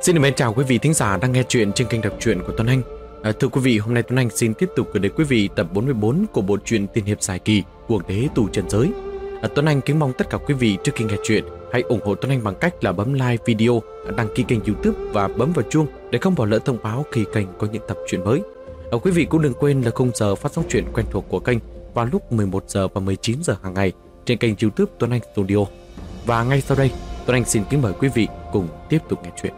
Xin mến chào quý vị thính giả đang nghe chuyện trên kênh đọc truyện của Tuấn Anh. Thưa quý vị, hôm nay Tuấn Anh xin tiếp tục gửi đến quý vị tập 44 của bộ truyện tiên hiệp dài kỳ Cuồng đế tù trần giới. Tuấn Anh kính mong tất cả quý vị trước khi nghe chuyện hãy ủng hộ Tuấn Anh bằng cách là bấm like video, đăng ký kênh YouTube và bấm vào chuông để không bỏ lỡ thông báo khi kênh có những tập truyện mới. Quý vị cũng đừng quên là khung giờ phát sóng truyện quen thuộc của kênh vào lúc 11 giờ và 19 giờ hàng ngày trên kênh YouTube Tuấn Anh Studio. Và ngay sau đây, Tuấn Anh xin kính mời quý vị cùng tiếp tục nghe chuyện.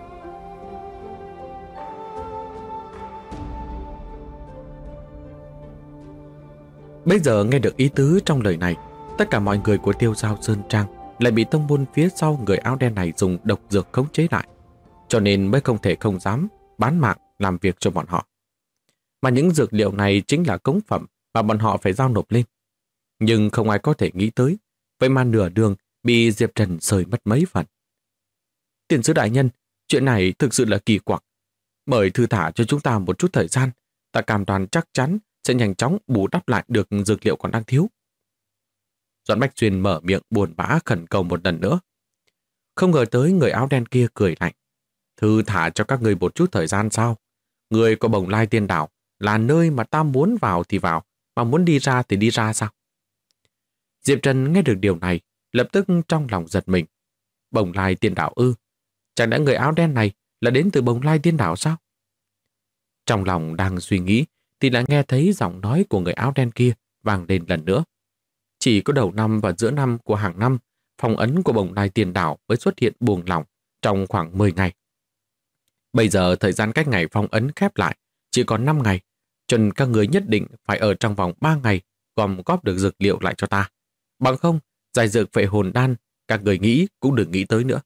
Bây giờ nghe được ý tứ trong lời này, tất cả mọi người của Tiêu Giao Sơn Trang lại bị tông môn phía sau người áo đen này dùng độc dược khống chế lại, cho nên mới không thể không dám bán mạng làm việc cho bọn họ. Mà những dược liệu này chính là cống phẩm mà bọn họ phải giao nộp lên. Nhưng không ai có thể nghĩ tới, vậy mà nửa đường bị Diệp Trần sơi mất mấy phần. Tiền sứ đại nhân, chuyện này thực sự là kỳ quặc. Mời thư thả cho chúng ta một chút thời gian, ta cam đoan chắc chắn sẽ nhanh chóng bù đắp lại được dược liệu còn đang thiếu. Doãn Bách Xuyên mở miệng buồn bã khẩn cầu một lần nữa. Không ngờ tới người áo đen kia cười lạnh. Thư thả cho các người một chút thời gian sao? Người có Bồng Lai Tiên Đảo là nơi mà ta muốn vào thì vào, mà muốn đi ra thì đi ra sao? Diệp Trần nghe được điều này, lập tức trong lòng giật mình. Bồng Lai Tiên Đảo ư? Chẳng lẽ người áo đen này là đến từ Bồng Lai Tiên Đảo sao? Trong lòng đang suy nghĩ, thì lại nghe thấy giọng nói của người áo đen kia vang lên lần nữa. Chỉ có đầu năm và giữa năm của hàng năm, phong ấn của Bồng Lai Tiên Đảo mới xuất hiện buông lỏng trong khoảng 10 ngày. Bây giờ thời gian cách ngày phong ấn khép lại chỉ còn 5 ngày, cho nên các người nhất định phải ở trong vòng 3 ngày gom góp được dược liệu lại cho ta. Bằng không, giải dược phệ hồn đan, các người nghĩ cũng đừng nghĩ tới nữa.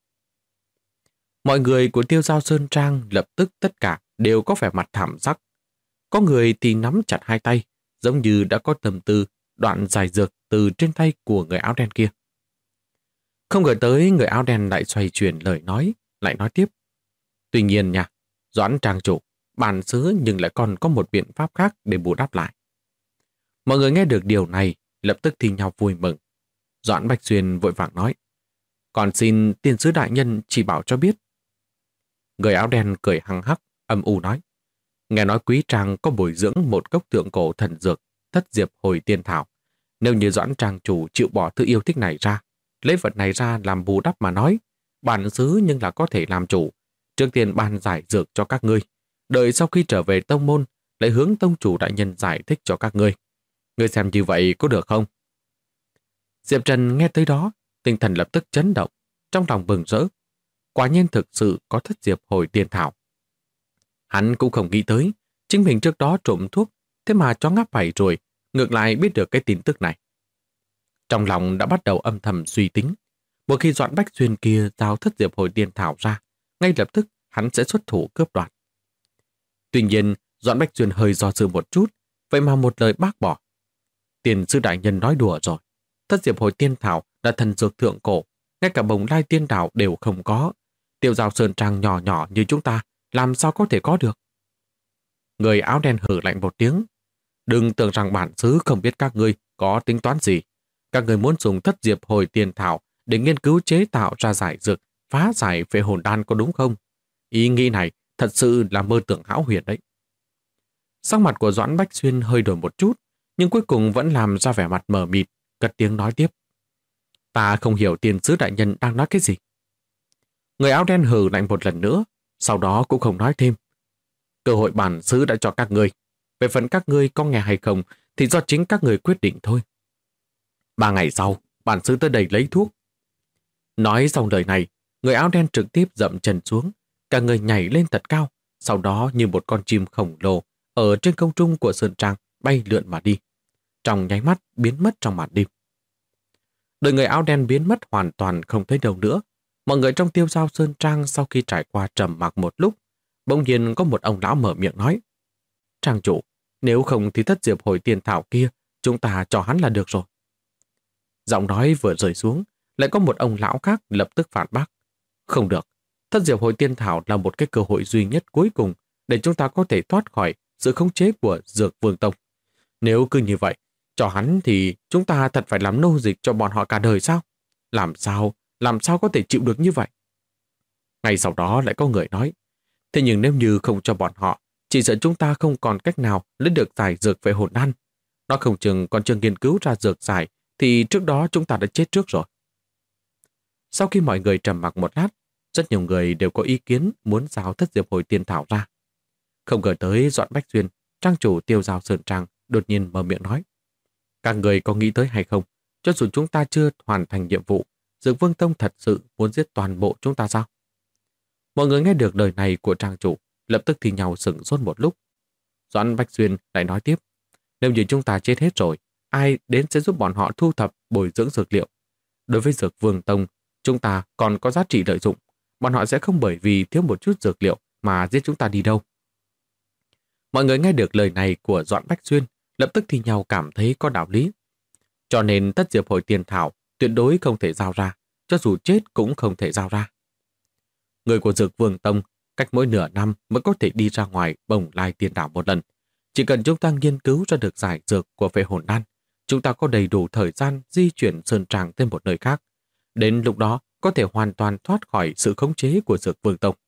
Mọi người của Tiêu Giao Sơn Trang lập tức tất cả đều có vẻ mặt thảm sắc. Có người thì nắm chặt hai tay, giống như đã có tâm tư đoạn giải dược từ trên tay của người áo đen kia. Không ngờ tới người áo đen lại xoay chuyển lời nói, lại nói tiếp. Tuy nhiên nha, Doãn Trang chủ, bản xứ nhưng lại còn có một biện pháp khác để bù đắp lại. Mọi người nghe được điều này, lập tức thì nhau vui mừng. Doãn Bạch Xuyên vội vàng nói. Còn xin tiên sứ đại nhân chỉ bảo cho biết. Người áo đen cười hăng hắc, âm u nói. Nghe nói quý trang có bồi dưỡng một cốc thượng cổ thần dược, thất diệp hồi tiên thảo. Nếu như Doãn Trang chủ chịu bỏ thứ yêu thích này ra, lấy vật này ra làm bù đắp mà nói, bản xứ nhưng là có thể làm chủ. Trước tiên ban giải dược cho các ngươi, đợi sau khi trở về tông môn, lại hướng tông chủ đại nhân giải thích cho các ngươi. Ngươi xem như vậy có được không? Diệp Trần nghe tới đó, tinh thần lập tức chấn động, trong lòng mừng rỡ. Quả nhiên thực sự có thất diệp hồi tiên thảo. Hắn cũng không nghĩ tới, chính mình trước đó trộm thuốc, thế mà cho ngáp phải rồi, ngược lại biết được cái tin tức này. Trong lòng đã bắt đầu âm thầm suy tính, một khi Doãn Bách Xuyên kia giao thất diệp hồi tiên thảo ra, ngay lập tức hắn sẽ xuất thủ cướp đoạt. Tuy nhiên, Doãn Bách Xuyên hơi do dự một chút, vậy mà một lời bác bỏ. Tiền sư đại nhân nói đùa rồi, thất diệp hồi tiên thảo là thần dược thượng cổ, ngay cả Bồng Lai Tiên Đảo đều không có. Tiêu Giao Sơn Trang nhỏ nhỏ như chúng ta làm sao có thể có được? Người áo đen hử lạnh một tiếng. Đừng tưởng rằng bản xứ không biết các ngươi có tính toán gì. Các ngươi muốn dùng thất diệp hồi tiên thảo để nghiên cứu chế tạo ra giải dược, phá giải phệ hồn đan có đúng không? Ý nghĩ này thật sự là mơ tưởng hão huyền đấy. Sắc mặt của Doãn Bách Xuyên hơi đổi một chút, nhưng cuối cùng vẫn làm ra vẻ mặt mờ mịt, cất tiếng nói tiếp. Ta không hiểu tiền sứ đại nhân đang nói cái gì. Người áo đen hừ lạnh một lần nữa, sau đó cũng không nói thêm. Cơ hội bản xứ đã cho các ngươi. Về phần các ngươi có nghe hay không thì do chính các ngươi quyết định thôi. 3 ngày sau, bản xứ tới đây lấy thuốc. Nói xong lời này, người áo đen trực tiếp dậm chân xuống, cả người nhảy lên thật cao, sau đó như một con chim khổng lồ ở trên không trung của Sơn Trang bay lượn mà đi. Trong nháy mắt biến mất trong màn đêm. Đợi người áo đen biến mất hoàn toàn không thấy đâu nữa, mọi người trong Tiêu Giao Sơn Trang sau khi trải qua trầm mặc một lúc, bỗng nhiên có một ông lão mở miệng nói. Trang chủ, nếu không thì thất diệp hồi tiên thảo kia, chúng ta cho hắn là được rồi. Giọng nói vừa rơi xuống, lại có một ông lão khác lập tức phản bác. Không được, thất diệp hồi tiên thảo là một cái cơ hội duy nhất cuối cùng để chúng ta có thể thoát khỏi sự khống chế của Dược Vương Tông. Nếu cứ như vậy, cho hắn thì chúng ta thật phải làm nô dịch cho bọn họ cả đời sao? Làm sao có thể chịu được như vậy? Ngay sau đó lại có người nói, Thế nhưng nếu như không cho bọn họ, chỉ sợ chúng ta không còn cách nào lấy được giải dược về hồn đan. Nó không chừng còn chưa nghiên cứu ra dược giải, thì trước đó chúng ta đã chết trước rồi. Sau khi mọi người trầm mặc một lát, rất nhiều người đều có ý kiến muốn giao thất diệp hồi tiên thảo ra. Không ngờ tới Doãn Bách Xuyên, trang chủ Tiêu Giao Sơn Trang, đột nhiên mở miệng nói. Các người có nghĩ tới hay không? Cho dù chúng ta chưa hoàn thành nhiệm vụ, Dược Vương Tông thật sự muốn giết toàn bộ chúng ta sao? Mọi người nghe được lời này của trang chủ, lập tức thì nhau sửng sốt một lúc. Doãn Bách Xuyên lại nói tiếp. Nếu như chúng ta chết hết rồi, ai đến sẽ giúp bọn họ thu thập bồi dưỡng dược liệu? Đối với Dược Vương Tông, chúng ta còn có giá trị lợi dụng. Bọn họ sẽ không bởi vì thiếu một chút dược liệu mà giết chúng ta đi đâu. Mọi người nghe được lời này của Doãn Bách Xuyên, lập tức thì nhau cảm thấy có đạo lý. Cho nên tất diệp hồi tiền thảo tuyệt đối không thể giao ra, cho dù chết cũng không thể giao ra. Người của Dược Vương Tông cách mỗi nửa năm mới có thể đi ra ngoài Bồng Lai Tiên Đảo một lần. Chỉ cần chúng ta nghiên cứu ra được giải dược của phệ hồn đan, chúng ta có đầy đủ thời gian di chuyển sơn tràng tới một nơi khác. Đến lúc đó có thể hoàn toàn thoát khỏi sự khống chế của Dược Vương Tông.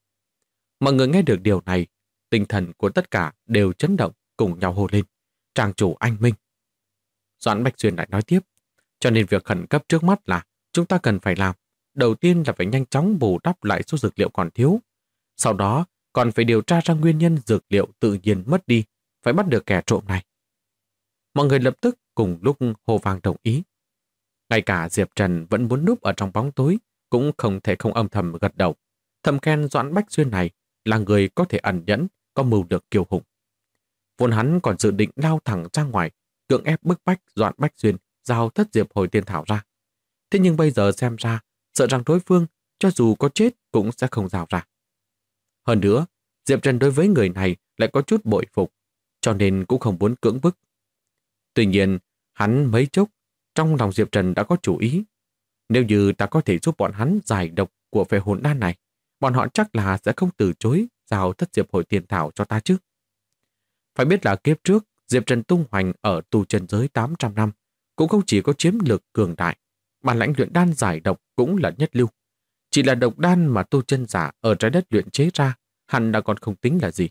Mọi người nghe được điều này, tinh thần của tất cả đều chấn động, cùng nhau hô lên. Tràng chủ anh minh. Doãn Bách Xuyên lại nói tiếp. Cho nên việc khẩn cấp trước mắt là chúng ta cần phải làm. Đầu tiên là phải nhanh chóng bù đắp lại số dược liệu còn thiếu. Sau đó còn phải điều tra ra nguyên nhân dược liệu tự nhiên mất đi, phải bắt được kẻ trộm này. Mọi người lập tức cùng lúc hô vang đồng ý. Ngay cả Diệp Trần vẫn muốn núp ở trong bóng tối, cũng không thể không âm thầm gật đầu. Thầm khen Doãn Bách Xuyên này là người có thể ẩn nhẫn, có mưu được kiêu hùng. Vốn hắn còn dự định lao thẳng ra ngoài, cưỡng ép bức bách Doãn Bách Xuyên giao thất diệp hồi tiên thảo ra. Thế nhưng bây giờ xem ra, sợ rằng đối phương cho dù có chết cũng sẽ không giao ra. Hơn nữa, Diệp Trần đối với người này lại có chút bội phục, cho nên cũng không muốn cưỡng bức. Tuy nhiên, hắn mấy chốc, trong lòng Diệp Trần đã có chủ ý. Nếu như ta có thể giúp bọn hắn giải độc của phệ hồn đan này, bọn họ chắc là sẽ không từ chối giao thất diệp hồi tiền thảo cho ta chứ. Phải biết là kiếp trước, Diệp Trần tung hoành ở tu chân giới 800 năm, cũng không chỉ có chiến lược cường đại, bản lãnh luyện đan giải độc cũng là nhất lưu. Chỉ là độc đan mà tu chân giả ở trái đất luyện chế ra, hẳn đã còn không tính là gì.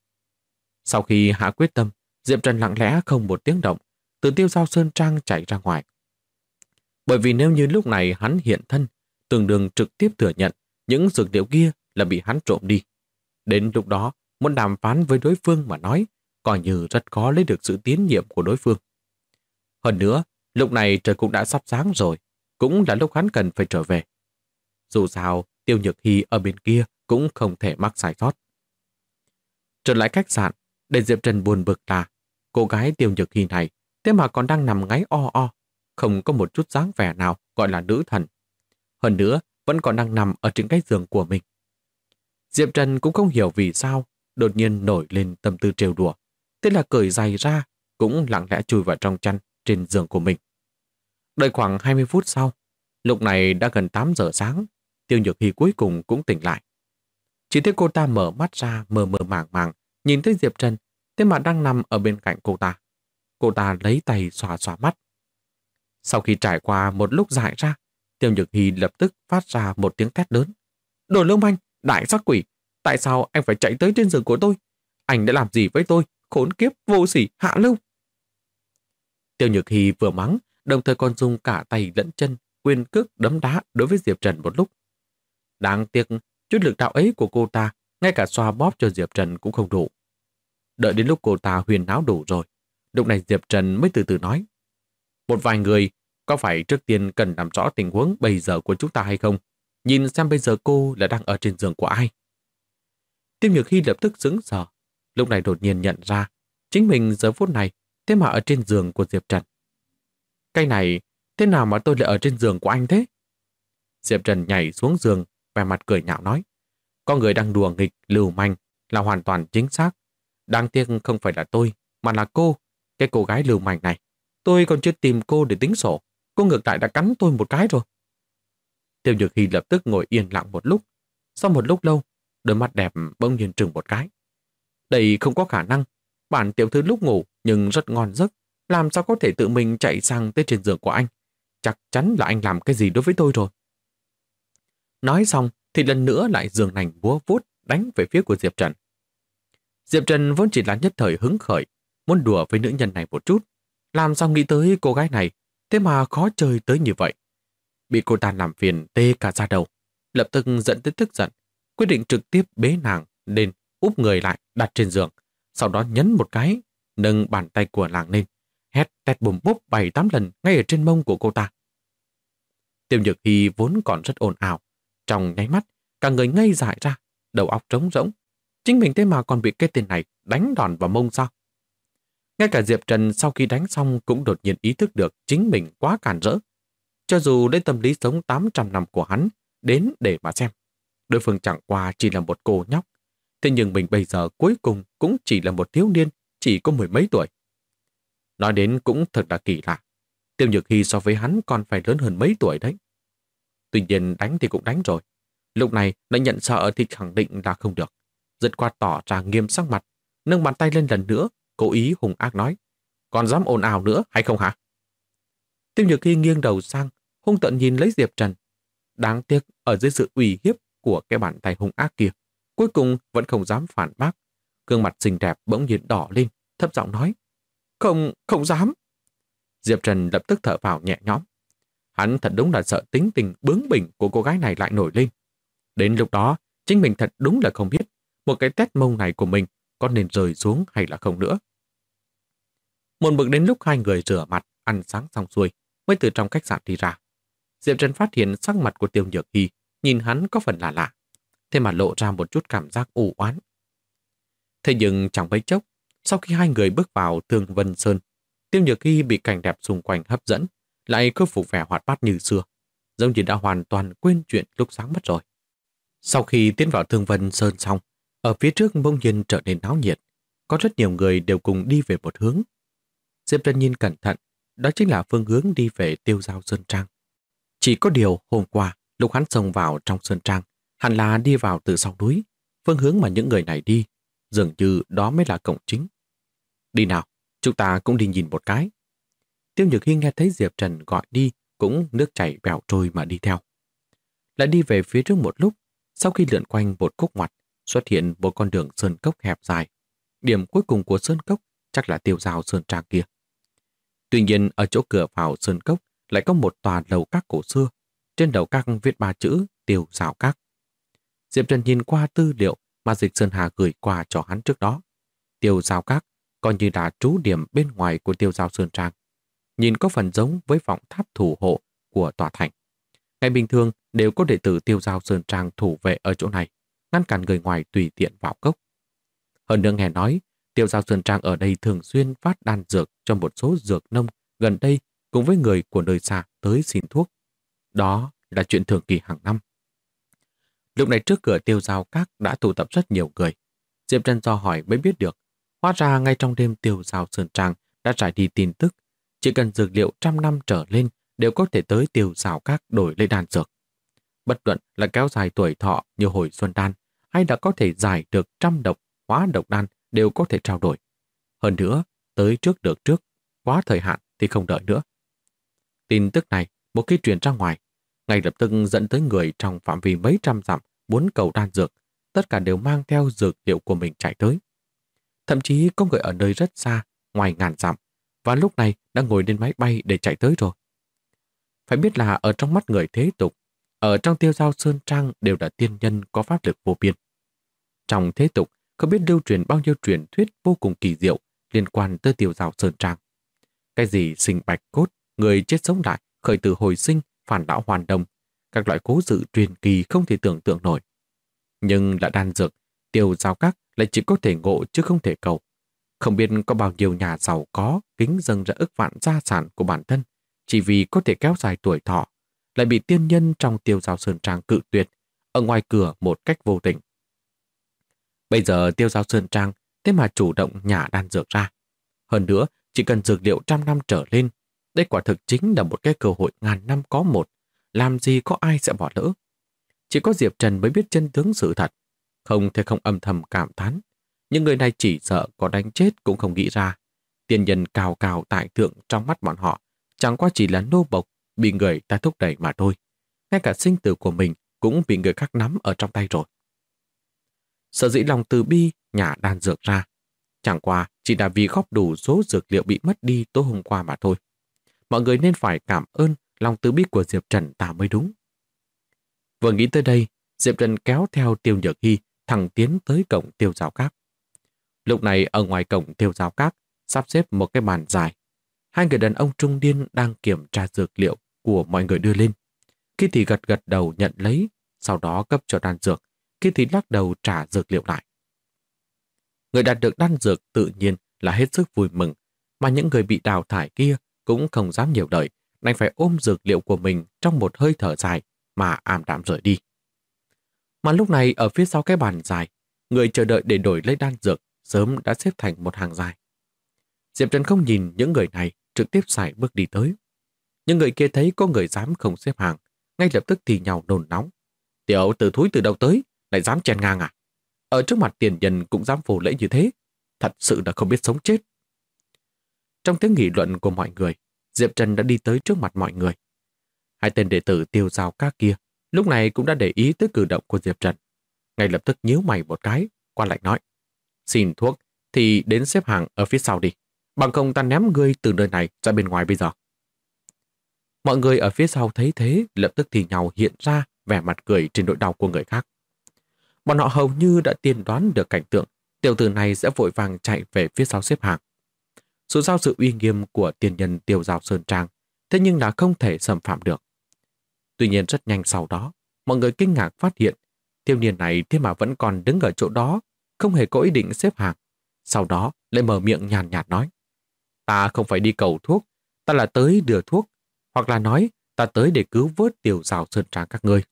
Sau khi hạ quyết tâm, Diệp Trần lặng lẽ không một tiếng động, từ Tiêu Giao Sơn Trang chạy ra ngoài. Bởi vì nếu như lúc này hắn hiện thân, tương đương trực tiếp thừa nhận những dược liệu kia là bị hắn trộm đi. Đến lúc đó, muốn đàm phán với đối phương mà nói, coi như rất khó lấy được sự tín nhiệm của đối phương. Hơn nữa, lúc này trời cũng đã sắp sáng rồi, cũng là lúc hắn cần phải trở về. Dù sao, Tiêu Nhược Hy ở bên kia cũng không thể mắc sai sót. Trở lại khách sạn, để Diệp Trần buồn bực là cô gái Tiêu Nhược Hy này thế mà còn đang nằm ngáy o o, không có một chút dáng vẻ nào gọi là nữ thần. Hơn nữa, vẫn còn đang nằm ở trên cái giường của mình. Diệp Trần cũng không hiểu vì sao đột nhiên nổi lên tâm tư trêu đùa. Thế là cởi giày ra, cũng lặng lẽ chui vào trong chăn trên giường của mình. Đợi khoảng 20 phút sau, lúc này đã gần 8 giờ sáng, Tiêu Nhược Hy cuối cùng cũng tỉnh lại. Chỉ thấy cô ta mở mắt ra mờ mờ màng màng, nhìn thấy Diệp Trần, thế mà đang nằm ở bên cạnh cô ta. Cô ta lấy tay xòa xòa mắt. Sau khi trải qua một lúc dại ra, Tiêu Nhược Hy lập tức phát ra một tiếng thét lớn. Đồ lưu manh, đại sát quỷ, tại sao anh phải chạy tới trên giường của tôi? Anh đã làm gì với tôi? Khốn kiếp, vô sỉ, hạ lưu. Tiêu Nhược Hy vừa mắng, đồng thời còn dùng cả tay lẫn chân, quyền cước đấm đá đối với Diệp Trần một lúc. Đáng tiếc, chút lực đạo ấy của cô ta, ngay cả xoa bóp cho Diệp Trần cũng không đủ. Đợi đến lúc cô ta huyền náo đủ rồi, lúc này Diệp Trần mới từ từ nói. Một vài người, có phải trước tiên cần làm rõ tình huống bây giờ của chúng ta hay không? Nhìn xem bây giờ cô là đang ở trên giường của ai? Tiêu Nhược Hy lập tức sững sờ, lúc này đột nhiên nhận ra, chính mình giờ phút này thế mà ở trên giường của Diệp Trần. Cái này, thế nào mà tôi lại ở trên giường của anh thế? Diệp Trần nhảy xuống giường, vẻ mặt cười nhạo nói. Có người đang đùa nghịch, lưu manh là hoàn toàn chính xác. Đáng tiếc không phải là tôi, mà là cô, cái cô gái lưu manh này. Tôi còn chưa tìm cô để tính sổ, cô ngược lại đã cắn tôi một cái rồi. Tiêu Nhược Hy lập tức ngồi yên lặng một lúc. Sau một lúc lâu, đôi mắt đẹp bỗng nhiên trừng một cái. Đây không có khả năng. Bản tiểu thư lúc ngủ nhưng rất ngon giấc, làm sao có thể tự mình chạy sang tới trên giường của anh? Chắc chắn là anh làm cái gì đối với tôi rồi. Nói xong thì lần nữa lại giường nành búa vút, đánh về phía của Diệp Trần. Diệp Trần vốn chỉ là nhất thời hứng khởi, muốn đùa với nữ nhân này một chút. Làm sao nghĩ tới cô gái này, thế mà khó chơi tới như vậy. Bị cô ta làm phiền tê cả da đầu, lập tức giận tới tức giận, quyết định trực tiếp bế nàng lên, úp người lại đặt trên giường, sau đó nhấn một cái, nâng bàn tay của nàng lên, hét tét bùm bốp 7-8 lần ngay ở trên mông của cô ta. Tiêu Nhược Hy vốn còn rất ồn ào, trong nháy mắt, cả người ngây dại ra, đầu óc trống rỗng. Chính mình thế mà còn bị cái tên này đánh đòn vào mông sao? Ngay cả Diệp Trần sau khi đánh xong cũng đột nhiên ý thức được chính mình quá càn rỡ. Cho dù lấy tâm lý sống 800 năm của hắn đến để mà xem, đối phương chẳng qua chỉ là một cô nhóc. Thế nhưng mình bây giờ cuối cùng cũng chỉ là một thiếu niên, chỉ có mười mấy tuổi. Nói đến cũng thật là kỳ lạ. Tiêu Nhược Hy so với hắn còn phải lớn hơn mấy tuổi đấy. Tuy nhiên đánh thì cũng đánh rồi. Lúc này lại nhận sợ thì khẳng định là không được. Dứt khoát tỏ ra nghiêm sắc mặt, nâng bàn tay lên lần nữa, cố ý hung ác nói: còn dám ồn ào nữa hay không hả? Tiêu Nhược Hy nghiêng đầu sang, hung tợn nhìn lấy Diệp Trần. Đáng tiếc ở dưới sự uy hiếp của cái bàn tay hung ác kia, cuối cùng vẫn không dám phản bác. Gương mặt xinh đẹp bỗng nhiên đỏ lên, thấp giọng nói: không dám. Diệp Trần lập tức thở phào nhẹ nhõm. Hắn thật đúng là sợ tính tình bướng bỉnh của cô gái này lại nổi lên. Đến lúc đó, chính mình thật đúng là không biết một cái tét mông này của mình có nên rơi xuống hay là không nữa. Một mực đến lúc hai người rửa mặt, ăn sáng xong xuôi, mới từ trong khách sạn đi ra. Diệp Trần phát hiện sắc mặt của Tiêu Nhược Hy nhìn hắn có phần lạ lạ, thế mà lộ ra một chút cảm giác u oán. Thế nhưng chẳng mấy chốc, sau khi hai người bước vào Thương Vân Sơn, Tiêu Nhược Hy bị cảnh đẹp xung quanh hấp dẫn, lại khôi phục vẻ hoạt bát như xưa, giống như đã hoàn toàn quên chuyện lúc sáng mất rồi. Sau khi tiến vào Thương Vân Sơn xong, ở phía trước bỗng nhiên trở nên náo nhiệt, có rất nhiều người đều cùng đi về một hướng. Diệp Trần nhìn cẩn thận, đó chính là phương hướng đi về Tiêu Giao Sơn Trang. Chỉ có điều hôm qua, lúc hắn xông vào trong Sơn Trang, hẳn là đi vào từ sau núi, phương hướng mà những người này đi, dường như đó mới là cổng chính. Đi nào, chúng ta cũng đi nhìn một cái. Tiêu Nhược Hy nghe thấy Diệp Trần gọi đi, cũng nước chảy bèo trôi mà đi theo. Lại đi về phía trước một lúc, sau khi lượn quanh một khúc ngoặt, xuất hiện một con đường sơn cốc hẹp dài. Điểm cuối cùng của sơn cốc chắc là Tiêu Giao Sơn Trang kia. Tuy nhiên ở chỗ cửa vào sơn cốc lại có một tòa lầu các cổ xưa, trên đầu các viết 3 chữ Tiêu Giao Các. Diệp Trần nhìn qua tư liệu mà Dịch Sơn Hà gửi qua cho hắn trước đó. Tiêu Giao Các coi như là trú điểm bên ngoài của Tiêu Giao Sơn Trang. Nhìn có phần giống với vọng tháp thủ hộ của tòa thành. Ngày bình thường đều có đệ tử Tiêu Giao Sơn Trang thủ vệ ở chỗ này, ngăn cản người ngoài tùy tiện vào cốc. Hơn nữa nghe nói, Tiêu Giao Sơn Trang ở đây thường xuyên phát đan dược cho một số dược nông gần đây cùng với người của nơi xa tới xin thuốc. Đó là chuyện thường kỳ hàng năm. Lúc này trước cửa Tiêu Giao Các đã tụ tập rất nhiều người. Diệp Trần do hỏi mới biết được, hóa ra ngay trong đêm Tiêu Giao Sơn Trang đã trải đi tin tức, chỉ cần dược liệu 100 năm trở lên đều có thể tới Tiêu Giao Các đổi lấy đan dược. Bất luận là kéo dài tuổi thọ như hồi xuân đan, hay đã có thể giải được trăm độc, hóa độc đan đều có thể trao đổi. Hơn nữa, tới trước được trước, quá thời hạn thì không đợi nữa. Tin tức này, một khi truyền ra ngoài, ngay lập tức dẫn tới người trong phạm vi mấy trăm dặm muốn cầu đan dược, tất cả đều mang theo dược liệu của mình chạy tới. Thậm chí có người ở nơi rất xa, ngoài ngàn dặm, và lúc này đã ngồi lên máy bay để chạy tới rồi. Phải biết là ở trong mắt người thế tục, ở trong Tiêu Giao Sơn Trang đều là tiên nhân có pháp lực vô biên. Trong thế tục, không biết lưu truyền bao nhiêu truyền thuyết vô cùng kỳ diệu liên quan tới Tiêu Giao Sơn Trang. Cái gì sinh bạch cốt, người chết sống lại, khởi tử hồi sinh, phản lão hoàn đồng, các loại cố sự truyền kỳ không thể tưởng tượng nổi. Nhưng là đan dược, Tiêu Giao Các lại chỉ có thể ngộ chứ không thể cầu. Không biết có bao nhiêu nhà giàu có kính dâng ra ức vạn gia sản của bản thân chỉ vì có thể kéo dài tuổi thọ, lại bị tiên nhân trong Tiêu Giao Sơn Trang cự tuyệt ở ngoài cửa một cách vô tình. Bây giờ Tiêu Giao Sơn Trang thế mà chủ động nhả đan dược ra. Hơn nữa, chỉ cần dược liệu 100 năm trở lên, đây quả thực chính là một cái cơ hội ngàn năm có một, làm gì có ai sẽ bỏ lỡ. Chỉ có Diệp Trần mới biết chân tướng sự thật, không thể không âm thầm cảm thán. Những người này chỉ sợ có đánh chết cũng không nghĩ ra. Tiên nhân cao cao tại thượng trong mắt bọn họ, chẳng qua chỉ là nô bộc, bị người ta thúc đẩy mà thôi. Ngay cả sinh tử của mình cũng bị người khác nắm ở trong tay rồi. Sở dĩ lòng từ bi nhả đan dược ra, chẳng qua chỉ là vì góp đủ số dược liệu bị mất đi tối hôm qua mà thôi. Mọi người nên phải cảm ơn lòng từ bi của Diệp Trần ta mới đúng. Vừa nghĩ tới đây, Diệp Trần kéo theo Tiêu Nhược Hy thẳng tiến tới cổng Tiêu Giao Các. Lúc này ở ngoài cổng Tiêu Giao Các sắp xếp một cái bàn dài. Hai người đàn ông trung niên đang kiểm tra dược liệu của mọi người đưa lên. Khi thì gật gật đầu nhận lấy, sau đó cấp cho đan dược, khi thì lắc đầu trả dược liệu lại. Người đạt được đan dược tự nhiên là hết sức vui mừng, mà những người bị đào thải kia cũng không dám nhiều đợi, đành phải ôm dược liệu của mình trong một hơi thở dài mà ảm đạm rời đi. Mà lúc này ở phía sau cái bàn dài, người chờ đợi để đổi lấy đan dược sớm đã xếp thành một hàng dài. Diệp Trần không nhìn những người này, trực tiếp sải bước đi tới. Những người kia thấy có người dám không xếp hàng, ngay lập tức thì nhào nôn nóng. Tiểu tử thúi từ đâu tới, lại dám chen ngang à? Ở trước mặt tiền nhân cũng dám vô lễ như thế, thật sự là không biết sống chết. Trong tiếng nghị luận của mọi người, Diệp Trần đã đi tới trước mặt mọi người. Hai tên đệ tử Tiêu Giao Các kia lúc này cũng đã để ý tới cử động của Diệp Trần. Ngay lập tức nhíu mày một cái, qua lại nói: xin thuốc thì đến xếp hàng ở phía sau đi, bằng không ta ném ngươi từ nơi này ra bên ngoài bây giờ. Mọi người ở phía sau thấy thế lập tức thì nhào hiện ra vẻ mặt cười trên nỗi đau của người khác. Bọn họ hầu như đã tiên đoán được cảnh tượng tiểu tử này sẽ vội vàng chạy về phía sau xếp hàng. Dù sao sự uy nghiêm của tiền nhân Tiêu Giao Sơn Trang, thế nhưng là không thể xâm phạm được. Tuy nhiên rất nhanh sau đó, mọi người kinh ngạc phát hiện thiếu niên này thế mà vẫn còn đứng ở chỗ đó, không hề có ý định xếp hàng. Sau đó lại mở miệng nhàn nhạt nói: ta không phải đi cầu thuốc, ta là tới đưa thuốc, hoặc là nói ta tới để cứu vớt Tiêu Giao Sơn Trang các ngươi.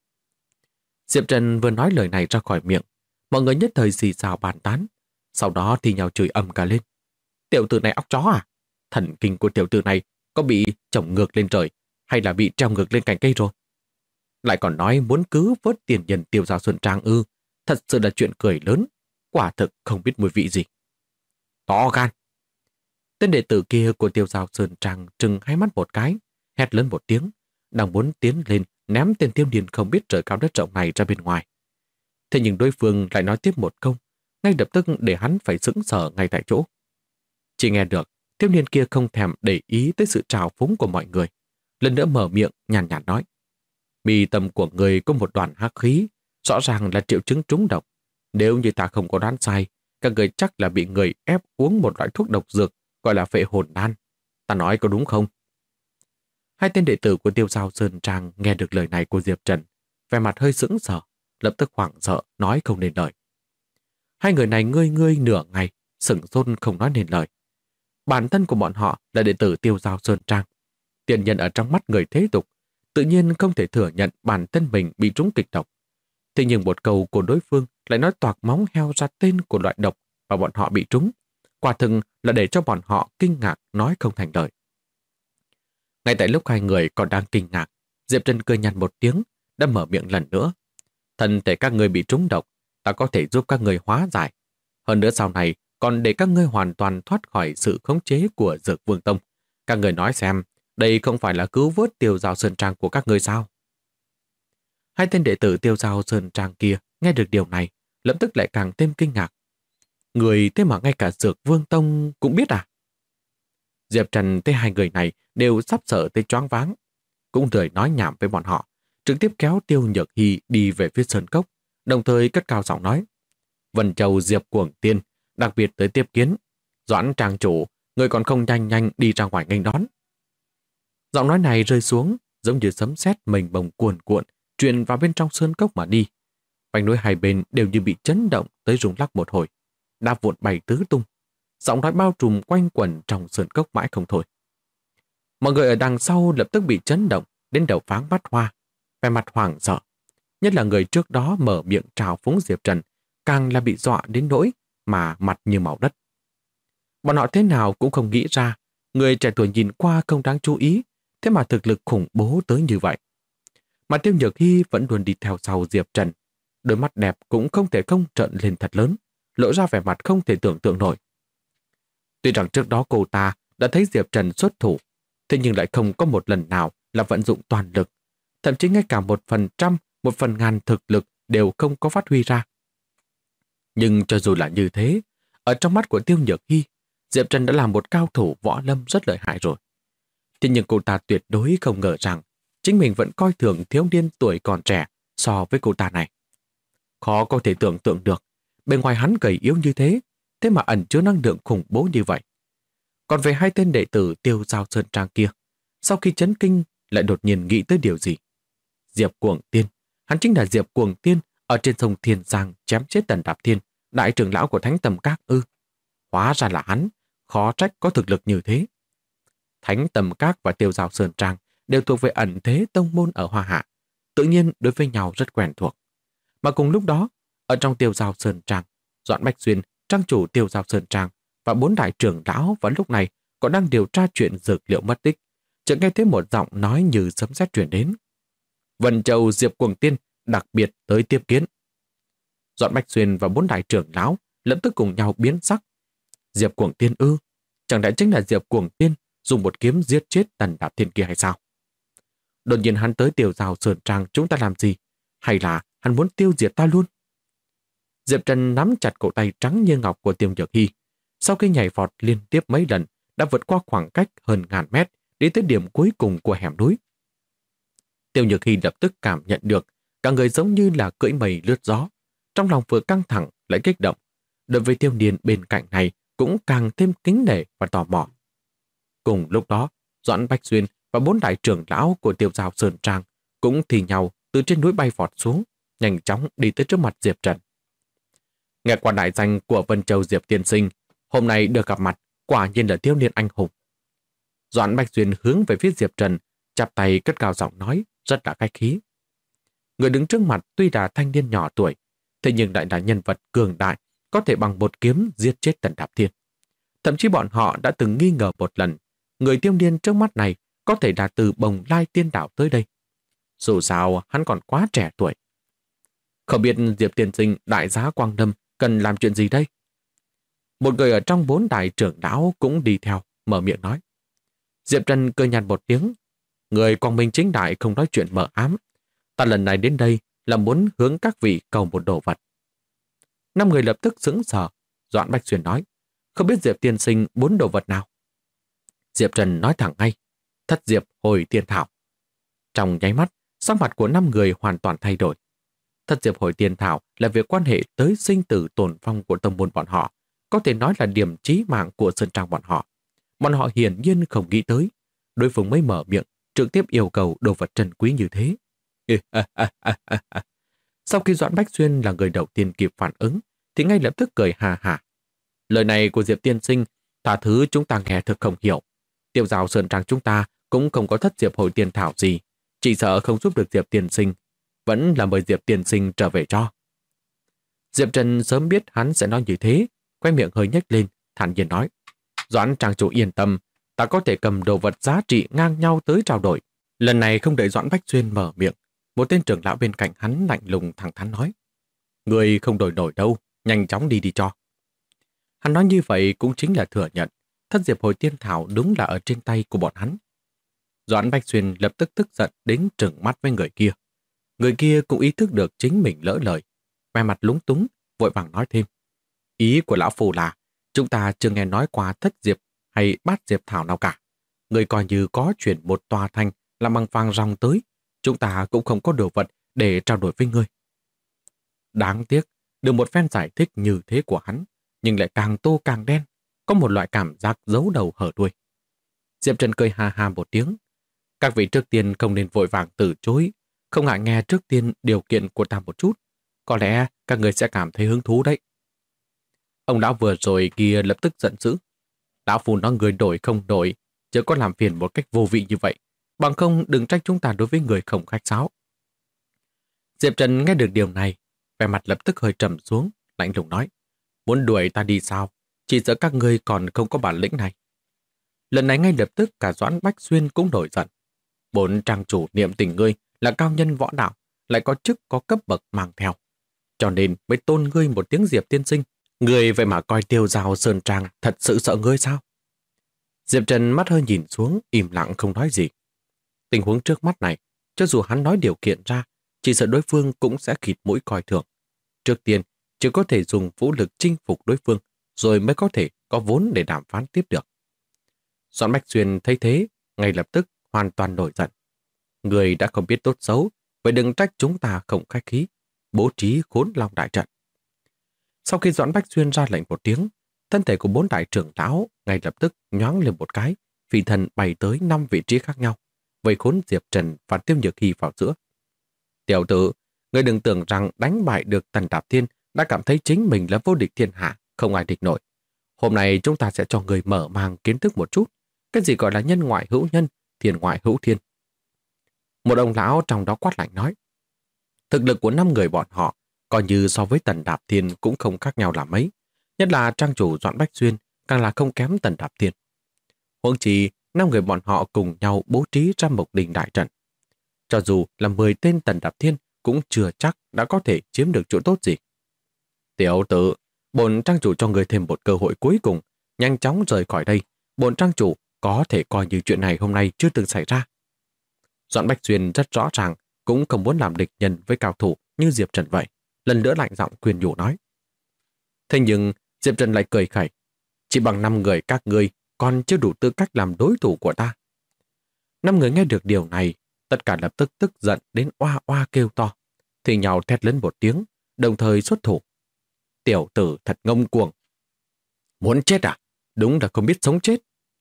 Diệp Trần vừa nói lời này ra khỏi miệng, mọi người nhất thời xì xào bàn tán, sau đó thì nhào chửi ầm cả lên. Tiểu tử này óc chó à? Thần kinh của tiểu tử này có bị chổng ngược lên trời hay là bị treo ngược lên cành cây rồi? Lại còn nói muốn cứu vớt tiền nhân Tiêu Giao Sơn Trang ư? Thật sự là chuyện cười lớn, quả thực không biết mùi vị gì. To gan! Tên đệ tử kia của Tiêu Giao Sơn Trang trừng hai mắt một cái, hét lớn một tiếng, đang muốn tiến lên ném tên thiếu niên không biết trời cao đất rộng này ra bên ngoài. Thế nhưng đối phương lại nói tiếp một câu, ngay lập tức để hắn phải sững sờ ngay tại chỗ. Chỉ nghe được, thiếu niên kia không thèm để ý tới sự trào phúng của mọi người. Lần nữa mở miệng nhàn nhạt nói: mi tâm của người có một đoàn hắc khí, rõ ràng là triệu chứng trúng độc. Nếu như ta không có đoán sai, các người chắc là bị người ép uống một loại thuốc độc dược gọi là phệ hồn đan. Ta nói có đúng không? Hai tên đệ tử của Tiêu Giao Sơn Trang nghe được lời này của Diệp Trần, vẻ mặt hơi sững sờ, lập tức hoảng sợ nói không nên lời. Hai người này ngơi ngơi nửa ngày, sững sốt không nói nên lời. Bản thân của bọn họ là đệ tử Tiêu Giao Sơn Trang, tiền nhân ở trong mắt người thế tục, tự nhiên không thể thừa nhận bản thân mình bị trúng kịch độc. Thế nhưng một câu của đối phương lại nói toạc móng heo ra tên của loại độc và bọn họ bị trúng. Quả thực là để cho bọn họ kinh ngạc nói không thành lời. Ngay tại lúc hai người còn đang kinh ngạc, Diệp Trần cười nhạt một tiếng, đã mở miệng lần nữa. Thân thể các người bị trúng độc, ta có thể giúp các người hóa giải. Hơn nữa sau này còn để các ngươi hoàn toàn thoát khỏi sự khống chế của Dược Vương Tông. Các người nói xem, đây không phải là cứu vớt Tiêu Giao Sơn Trang của các ngươi sao? Hai tên đệ tử Tiêu Giao Sơn Trang kia nghe được điều này, lập tức lại càng thêm kinh ngạc. Người thế mà ngay cả Dược Vương Tông cũng biết à? Diệp Trần thấy hai người này đều sắp sợ tới choáng váng, cũng lười nói nhảm với bọn họ, trực tiếp kéo Tiêu Nhược Hy đi về phía sơn cốc, đồng thời cất cao giọng nói: Vân Châu Diệp Cuồng Tiên đặc biệt tới tiếp kiến. Doãn trang chủ, người còn không nhanh nhanh đi ra ngoài nghênh đón. Giọng nói này rơi xuống giống như sấm sét mình bồng cuồn cuộn truyền vào bên trong sơn cốc mà đi. Vành núi hai bên đều như bị chấn động tới rung lắc một hồi, đá vụn bay tứ tung. Giọng nói bao trùm quanh quẩn trong sơn cốc mãi không thôi. Mọi người ở đằng sau lập tức bị chấn động đến đầu váng mắt hoa, vẻ mặt hoảng sợ. Nhất là người trước đó mở miệng trào phúng Diệp Trần, càng là bị dọa đến nỗi mà mặt như màu đất. Bọn họ thế nào cũng không nghĩ ra, người trẻ tuổi nhìn qua không đáng chú ý, thế mà thực lực khủng bố tới như vậy. Mà Tiêu Nhược Hy vẫn luôn đi theo sau Diệp Trần, đôi mắt đẹp cũng không thể không trợn lên thật lớn, lộ ra vẻ mặt không thể tưởng tượng nổi. Tuy rằng trước đó cô ta đã thấy Diệp Trần xuất thủ, thế nhưng lại không có một lần nào là vận dụng toàn lực, thậm chí ngay cả 1%, 1/1000 thực lực đều không có phát huy ra. Nhưng cho dù là như thế, ở trong mắt của Tiêu Nhược Hy, Diệp Trần đã là một cao thủ võ lâm rất lợi hại rồi. Thế nhưng cô ta tuyệt đối không ngờ rằng chính mình vẫn coi thường thiếu niên tuổi còn trẻ so với cô ta này. Khó có thể tưởng tượng được, bên ngoài hắn gầy yếu như thế, thế mà ẩn chứa năng lượng khủng bố như vậy. Còn về hai tên đệ tử Tiêu Giao Sơn Trang kia, sau khi chấn kinh lại đột nhiên nghĩ tới điều gì? Diệp Cuồng Tiên, hắn chính là Diệp Cuồng Tiên ở trên sông Thiên Giang chém chết Tần Đạp Thiên, đại trưởng lão của Thánh Tầm Các ư? Hóa ra là hắn, khó trách có thực lực như thế. Thánh Tầm Các và Tiêu Giao Sơn Trang đều thuộc về ẩn thế tông môn ở Hoa Hạ, tự nhiên đối với nhau rất quen thuộc. Mà cùng lúc đó, ở trong Tiêu Giao Sơn Trang, Doãn Bách Xuyên, trang chủ Tiêu Giao Sơn Trang và 4 đại trưởng lão vào lúc này còn đang điều tra chuyện dược liệu mất tích, chợt nghe thấy một giọng nói như sấm sét truyền đến. Vân Châu Diệp Cuồng Tiên đặc biệt tới tiếp kiến. Doãn Bách Xuyên và 4 đại trưởng lão lập tức cùng nhau biến sắc. Diệp Cuồng Tiên ư? Chẳng lẽ chính là Diệp Cuồng Tiên dùng một kiếm giết chết Tần Đạp Thiên kia hay sao? Đột nhiên hắn tới Tiêu Giao Sơn Trang chúng ta làm gì? Hay là hắn muốn tiêu diệt ta luôn? Diệp Trần nắm chặt cổ tay trắng như ngọc của Tiêu Nhược Hy. Sau khi nhảy vọt liên tiếp mấy lần, đã vượt qua khoảng cách hơn 1000 mét đi tới điểm cuối cùng của hẻm núi. Tiêu Nhược Hy lập tức cảm nhận được cả người giống như là cưỡi mây lướt gió. Trong lòng vừa căng thẳng lại kích động. Đối với Tiêu Niên bên cạnh này cũng càng thêm kính nể và tò mò. Cùng lúc đó, Doãn Bách Xuyên và 4 đại trưởng lão của Tiêu Giao Sơn Trang cũng thì nhau từ trên núi bay vọt xuống, nhanh chóng đi tới trước mặt Diệp Trần. Nghe qua đại danh của Vân Châu Diệp tiên sinh, hôm nay được gặp mặt, quả nhiên là thiếu niên anh hùng. Doãn Bách Xuyên hướng về phía Diệp Trần, chắp tay cất cao giọng nói, rất là khách khí. Người đứng trước mặt tuy là thanh niên nhỏ tuổi, thế nhưng lại là nhân vật cường đại, có thể bằng một kiếm giết chết Tần Đạp Thiên. Thậm chí bọn họ đã từng nghi ngờ một lần, người thiếu niên trước mắt này có thể là từ Bồng Lai Tiên Đảo tới đây. Dù sao, hắn còn quá trẻ tuổi. Không biết Diệp tiên sinh đại giá Quang Lâm cần làm chuyện gì đây? Một người ở trong 4 đại trưởng lão cũng đi theo, mở miệng nói. Diệp Trần cười nhạt một tiếng. Người quang minh chính đại không nói chuyện mờ ám. Ta lần này đến đây là muốn hướng các vị cầu một đồ vật. 5 người lập tức sững sờ. Doãn Bách Xuyên nói. Không biết Diệp tiên sinh muốn đồ vật nào? Diệp Trần nói thẳng ngay. Thất diệp hồi tiên thảo. Trong nháy mắt, sắc mặt của 5 người hoàn toàn thay đổi. Thất diệp hồi tiên thảo là việc quan hệ tới sinh tử tồn vong của tông môn bọn họ, có thể nói là điểm chí mạng của Sơn Trang bọn họ. Bọn họ hiển nhiên không nghĩ tới. Đối phương mới mở miệng, trực tiếp yêu cầu đồ vật trân quý như thế. Sau khi Doãn Bách Xuyên là người đầu tiên kịp phản ứng, thì ngay lập tức cười hà hà. Lời này của Diệp tiên sinh, thả thứ chúng ta nghe thực không hiểu. Tiêu Giao Sơn Trang chúng ta cũng không có thất diệp hồi tiên thảo gì, chỉ sợ không giúp được Diệp tiên sinh, vẫn là mời Diệp tiên sinh trở về cho. Diệp Trần sớm biết hắn sẽ nói như thế, quay miệng hơi nhếch lên, thản nhiên nói. Doãn trang chủ yên tâm, ta có thể cầm đồ vật giá trị ngang nhau tới trao đổi. Lần này không đợi Doãn Bách Xuyên mở miệng, một tên trưởng lão bên cạnh hắn lạnh lùng thẳng thắn nói. Người không đổi nổi đâu, nhanh chóng đi cho. Hắn nói như vậy cũng chính là thừa nhận, thất diệp hồi tiên thảo đúng là ở trên tay của bọn hắn. Doãn Bách Xuyên lập tức tức giận đến trừng mắt với người kia. Người kia cũng ý thức được chính mình lỡ lời, vẻ mặt lúng túng, vội vàng nói thêm. Ý của lão phù là, chúng ta chưa nghe nói qua thất diệp hay bát diệp thảo nào cả. Người coi như có chuyển một tòa thành làm bằng vàng ròng tới, chúng ta cũng không có đồ vật để trao đổi với ngươi. Đáng tiếc, được một phen giải thích như thế của hắn, nhưng lại càng tô càng đen, có một loại cảm giác giấu đầu hở đuôi. Diệp Trần cười ha ha một tiếng. Các vị trước tiên không nên vội vàng từ chối, không ngại nghe trước tiên điều kiện của ta một chút. Có lẽ các người sẽ cảm thấy hứng thú đấy. Ông lão vừa rồi kia lập tức giận dữ. Lão phù nói người đổi không đổi, chứ có làm phiền một cách vô vị như vậy. Bằng không đừng trách chúng ta đối với người không khách sáo. Diệp Trần nghe được điều này, vẻ mặt lập tức hơi trầm xuống, lạnh lùng nói. Muốn đuổi ta đi sao? Chỉ sợ các ngươi còn không có bản lĩnh này. Lần này ngay lập tức cả Doãn Bách Xuyên cũng nổi giận. 4 trang chủ niệm tình ngươi là cao nhân võ đạo, lại có chức có cấp bậc mang theo. Cho nên mới tôn ngươi một tiếng Diệp tiên sinh. Ngươi vậy mà coi Tiêu Giao Sơn Trang thật sự sợ ngươi sao? Diệp Trần mắt hơi nhìn xuống, im lặng không nói gì. Tình huống trước mắt này, cho dù hắn nói điều kiện ra, chỉ sợ đối phương cũng sẽ khịt mũi coi thường. Trước tiên, chỉ có thể dùng vũ lực chinh phục đối phương, rồi mới có thể có vốn để đàm phán tiếp được. Doãn Bách Xuyên thấy thế, ngay lập tức hoàn toàn nổi giận. Người đã không biết tốt xấu, vậy đừng trách chúng ta không khách khí, bố trí khốn long đại trận. Sau khi Doãn Bách Xuyên ra lệnh một tiếng, thân thể của 4 đại trưởng lão ngay lập tức nhoáng lên một cái, phi thần bay tới 5 vị trí khác nhau, vây khốn Diệp Trần và Tiêu Nhược Hy vào giữa. Tiểu tử, ngươi đừng tưởng rằng đánh bại được Tần Đạp Thiên đã cảm thấy chính mình là vô địch thiên hạ, không ai địch nổi. Hôm nay chúng ta sẽ cho người mở mang kiến thức một chút, cái gì gọi là nhân ngoại hữu nhân, thiên ngoại hữu thiên. Một ông lão trong đó quát lạnh nói, thực lực của 5 người bọn họ coi như so với Tần Đạp Thiên cũng không khác nhau là mấy, nhất là trang chủ Doãn Bách Xuyên càng là không kém Tần Đạp Thiên. Huống chi 5 người bọn họ cùng nhau bố trí ra Mộc Đình đại trận. Cho dù là 10 tên Tần Đạp Thiên cũng chưa chắc đã có thể chiếm được chỗ tốt gì. Tiểu tử, bổn trang chủ cho người thêm một cơ hội cuối cùng, nhanh chóng rời khỏi đây. Bổn trang chủ có thể coi như chuyện này hôm nay chưa từng xảy ra. Doãn Bách Xuyên rất rõ ràng cũng không muốn làm địch nhân với cao thủ như Diệp Trần vậy. Lần nữa lạnh giọng khuyên nhủ nói. Thế nhưng Diệp Trần lại cười khẩy. Chỉ bằng 5 người các ngươi còn chưa đủ tư cách làm đối thủ của ta. 5 người nghe được điều này, tất cả lập tức tức giận đến oa oa kêu to, thì nhau thét lên một tiếng, đồng thời xuất thủ. Tiểu tử thật ngông cuồng. Muốn chết à? Đúng là không biết sống chết.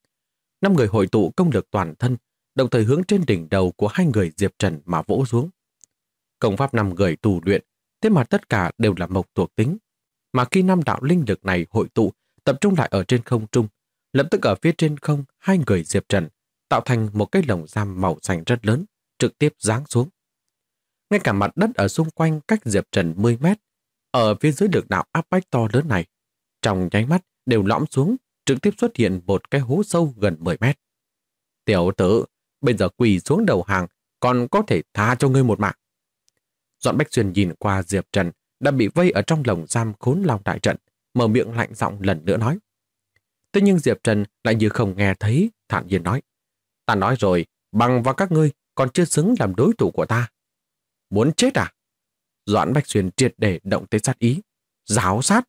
5 người hội tụ công lực toàn thân, đồng thời hướng trên đỉnh đầu của 2 người Diệp Trần mà vỗ xuống. Công pháp 5 người tu luyện, thế mà tất cả đều là mộc thuộc tính. Mà khi 5 đạo linh lực này hội tụ, tập trung lại ở trên không trung, lập tức ở phía trên không 2 người Diệp Trần tạo thành một cái lồng giam màu xanh rất lớn, trực tiếp giáng xuống. Ngay cả mặt đất ở xung quanh cách Diệp Trần 10 mét, ở phía dưới lực đạo áp bách to lớn này, trong nháy mắt đều lõm xuống, trực tiếp xuất hiện một cái hố sâu gần 10 mét. Tiểu tử, bây giờ quỳ xuống đầu hàng, còn có thể tha cho ngươi một mạng. Doãn Bách Xuyên nhìn qua Diệp Trần đã bị vây ở trong lồng giam khốn long đại trận, mở miệng lạnh giọng lần nữa nói. Thế nhưng Diệp Trần lại như không nghe thấy, thản nhiên nói. Ta nói rồi, bằng vào các ngươi còn chưa xứng làm đối thủ của ta. Muốn chết à? Doãn Bách Xuyên triệt để động tới sát ý. Giáo sát.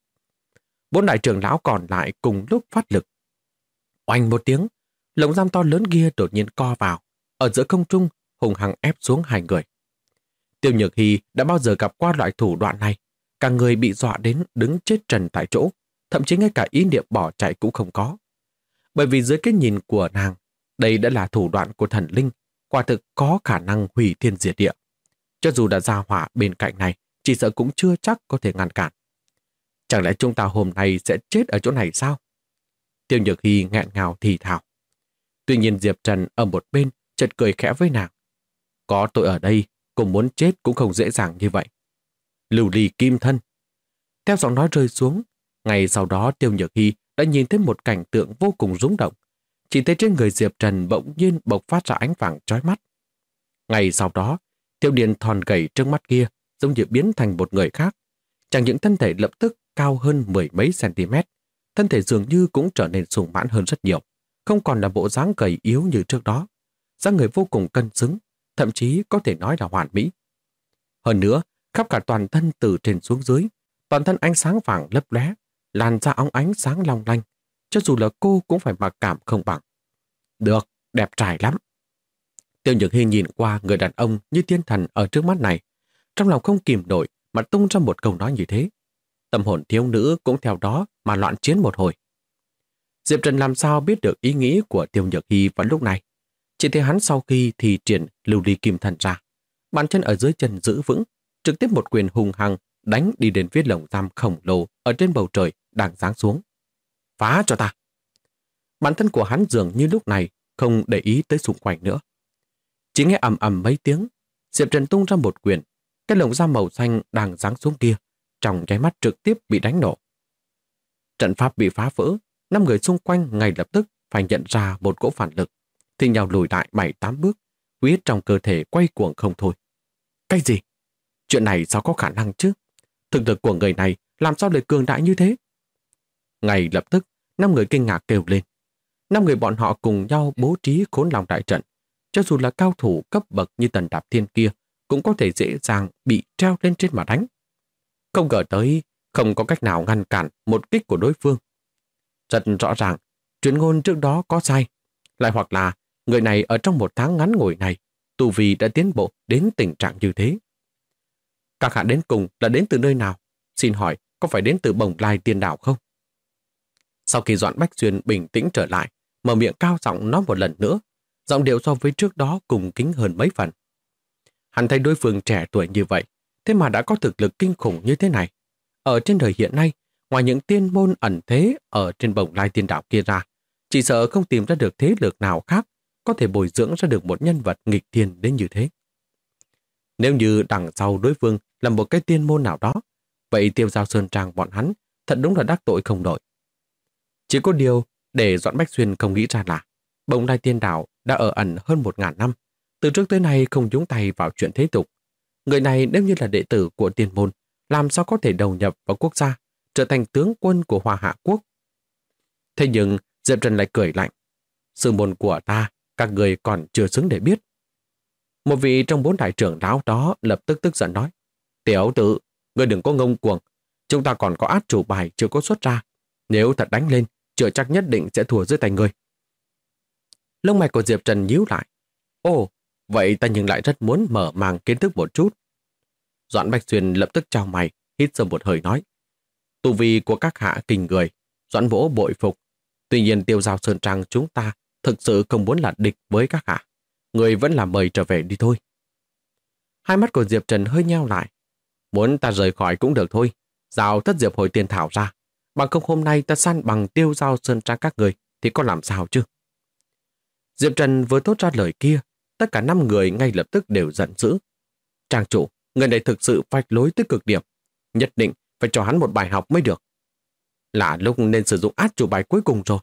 4 đại trưởng lão còn lại cùng lúc phát lực. Oanh một tiếng, lồng giam to lớn kia đột nhiên co vào, ở giữa không trung hùng hăng ép xuống 2 người. Tiêu Nhược Hy đã bao giờ gặp qua loại thủ đoạn này, cả người bị dọa đến đứng chết trần tại chỗ, thậm chí ngay cả ý niệm bỏ chạy cũng không có. Bởi vì dưới cái nhìn của nàng, đây đã là thủ đoạn của thần linh, quả thực có khả năng hủy thiên diệt địa. Cho dù đã ra hỏa bên cạnh này, chỉ sợ cũng chưa chắc có thể ngăn cản. Chẳng lẽ chúng ta hôm nay sẽ chết ở chỗ này sao? Tiêu Nhược Hy nghẹn ngào thì thào. Tuy nhiên Diệp Trần ở một bên chợt cười khẽ với nàng. Có tôi ở đây, cùng muốn chết cũng không dễ dàng như vậy. Lưu ly kim thân. Theo giọng nói rơi xuống, ngày sau đó Tiêu Nhược Hy đã nhìn thấy một cảnh tượng vô cùng rung động. Chỉ thấy trên người Diệp Trần bỗng nhiên bộc phát ra ánh vàng chói mắt. Ngày sau đó, Tiêu Điền thon gầy trước mắt kia giống như biến thành một người khác. Chẳng những thân thể lập tức cao hơn 10 mấy cm, thân thể dường như cũng trở nên sùng mãn hơn rất nhiều, không còn là bộ dáng gầy yếu như trước đó. Dáng người vô cùng cân xứng, thậm chí có thể nói là hoàn mỹ. Hơn nữa, khắp cả toàn thân từ trên xuống dưới, toàn thân ánh sáng vàng lấp lóe, làn da óng ánh sáng long lanh, cho dù là cô cũng phải mặc cảm không bằng. Được, đẹp trai lắm. Tiêu Nhược Hy nhìn qua người đàn ông như thiên thần ở trước mắt này, trong lòng không kìm nổi mà tung ra một câu nói như thế. Tâm hồn thiếu nữ cũng theo đó mà loạn chiến một hồi. Diệp Trần làm sao biết được ý nghĩ của Tiêu Nhược Hy vào lúc này. Chỉ thấy hắn sau khi thì triển lưu ly kim thần ra, bàn chân ở dưới chân giữ vững, trực tiếp một quyền hùng hăng đánh đi đến phía lồng giam khổng lồ ở trên bầu trời đang giáng xuống. Phá cho ta! Bản thân của hắn dường như lúc này không để ý tới xung quanh nữa. Chỉ nghe ầm ầm mấy tiếng, Diệp Trần tung ra một quyền, cái lồng giam màu xanh đang giáng xuống kia, trong nháy mắt trực tiếp bị đánh nổ. Trận pháp bị phá vỡ, 5 người xung quanh ngay lập tức phải nhận ra một cỗ phản lực, thì nhào lùi lại 7-8 bước, huyết trong cơ thể quay cuồng không thôi. Cái gì? Chuyện này sao có khả năng chứ? Thực lực của người này làm sao lại cường đại như thế? Ngay lập tức, 5 người kinh ngạc kêu lên. 5 người bọn họ cùng nhau bố trí khốn lòng đại trận. Cho dù là cao thủ cấp bậc như Tần Đạp Thiên kia, cũng có thể dễ dàng bị treo lên trên mà đánh. Không ngờ tới, không có cách nào ngăn cản một kích của đối phương. Rất rõ ràng, truyền ngôn trước đó có sai, lại hoặc là người này ở trong một tháng ngắn ngủi này, tu vi đã tiến bộ đến tình trạng như thế. Các hạ đến cùng là đến từ nơi nào? Xin hỏi, có phải đến từ Bồng Lai Tiên Đảo không? Sau khi Doãn Bách Xuyên bình tĩnh trở lại, mở miệng cao giọng nói một lần nữa, giọng điệu so với trước đó cùng kính hơn mấy phần. Hắn thấy đối phương trẻ tuổi như vậy, thế mà đã có thực lực kinh khủng như thế này. Ở trên đời hiện nay, ngoài những tiên môn ẩn thế ở trên Bồng Lai Tiên Đảo kia ra, chỉ sợ không tìm ra được thế lực nào khác có thể bồi dưỡng ra được một nhân vật nghịch thiên đến như thế. Nếu như đằng sau đối phương là một cái tiên môn nào đó, vậy Tiêu Giao Sơn Trang bọn hắn thật đúng là đắc tội không nổi. Chỉ có điều để Doãn Bách Xuyên không nghĩ ra là Bồng Lai Tiên Đảo đã ở ẩn hơn 1000 năm, từ trước tới nay không nhúng tay vào chuyện thế tục. Người này nếu như là đệ tử của tiên môn, làm sao có thể đầu nhập vào quốc gia, trở thành tướng quân của Hoa Hạ Quốc. Thế nhưng Diệp Trần lại cười lạnh. Sư môn của ta, các người còn chưa xứng để biết. Một vị trong 4 đại trưởng lão đó lập tức tức giận nói. Tiểu tử, người đừng có ngông cuồng. Chúng ta còn có át chủ bài chưa có xuất ra. Nếu thật đánh lên, chưa chắc nhất định sẽ thua dưới tay người. Lông mày của Diệp Trần nhíu lại. Ồ, vậy ta nhưng lại rất muốn mở màng kiến thức một chút. Doãn Bạch Xuyên lập tức chau mày, hít sâu một hơi nói. Tu vi của các hạ kinh người, Doãn Vỗ bội phục. Tuy nhiên Tiêu Giao Sơn Trang chúng ta thực sự không muốn là địch với các hạ. Người vẫn là mời trở về đi thôi. Hai mắt của Diệp Trần hơi nheo lại. Muốn ta rời khỏi cũng được thôi. Giao thất diệp hồi tiền thảo ra. Bằng không hôm nay ta săn bằng Tiêu Giao Sơn Trang các người thì có làm sao chứ? Diệp Trần vừa thốt ra lời kia, tất cả 5 người ngay lập tức đều giận dữ. Trang chủ, người này thực sự vạch lối tới cực điểm. Nhất định phải cho hắn một bài học mới được. Là lúc nên sử dụng át chủ bài cuối cùng rồi.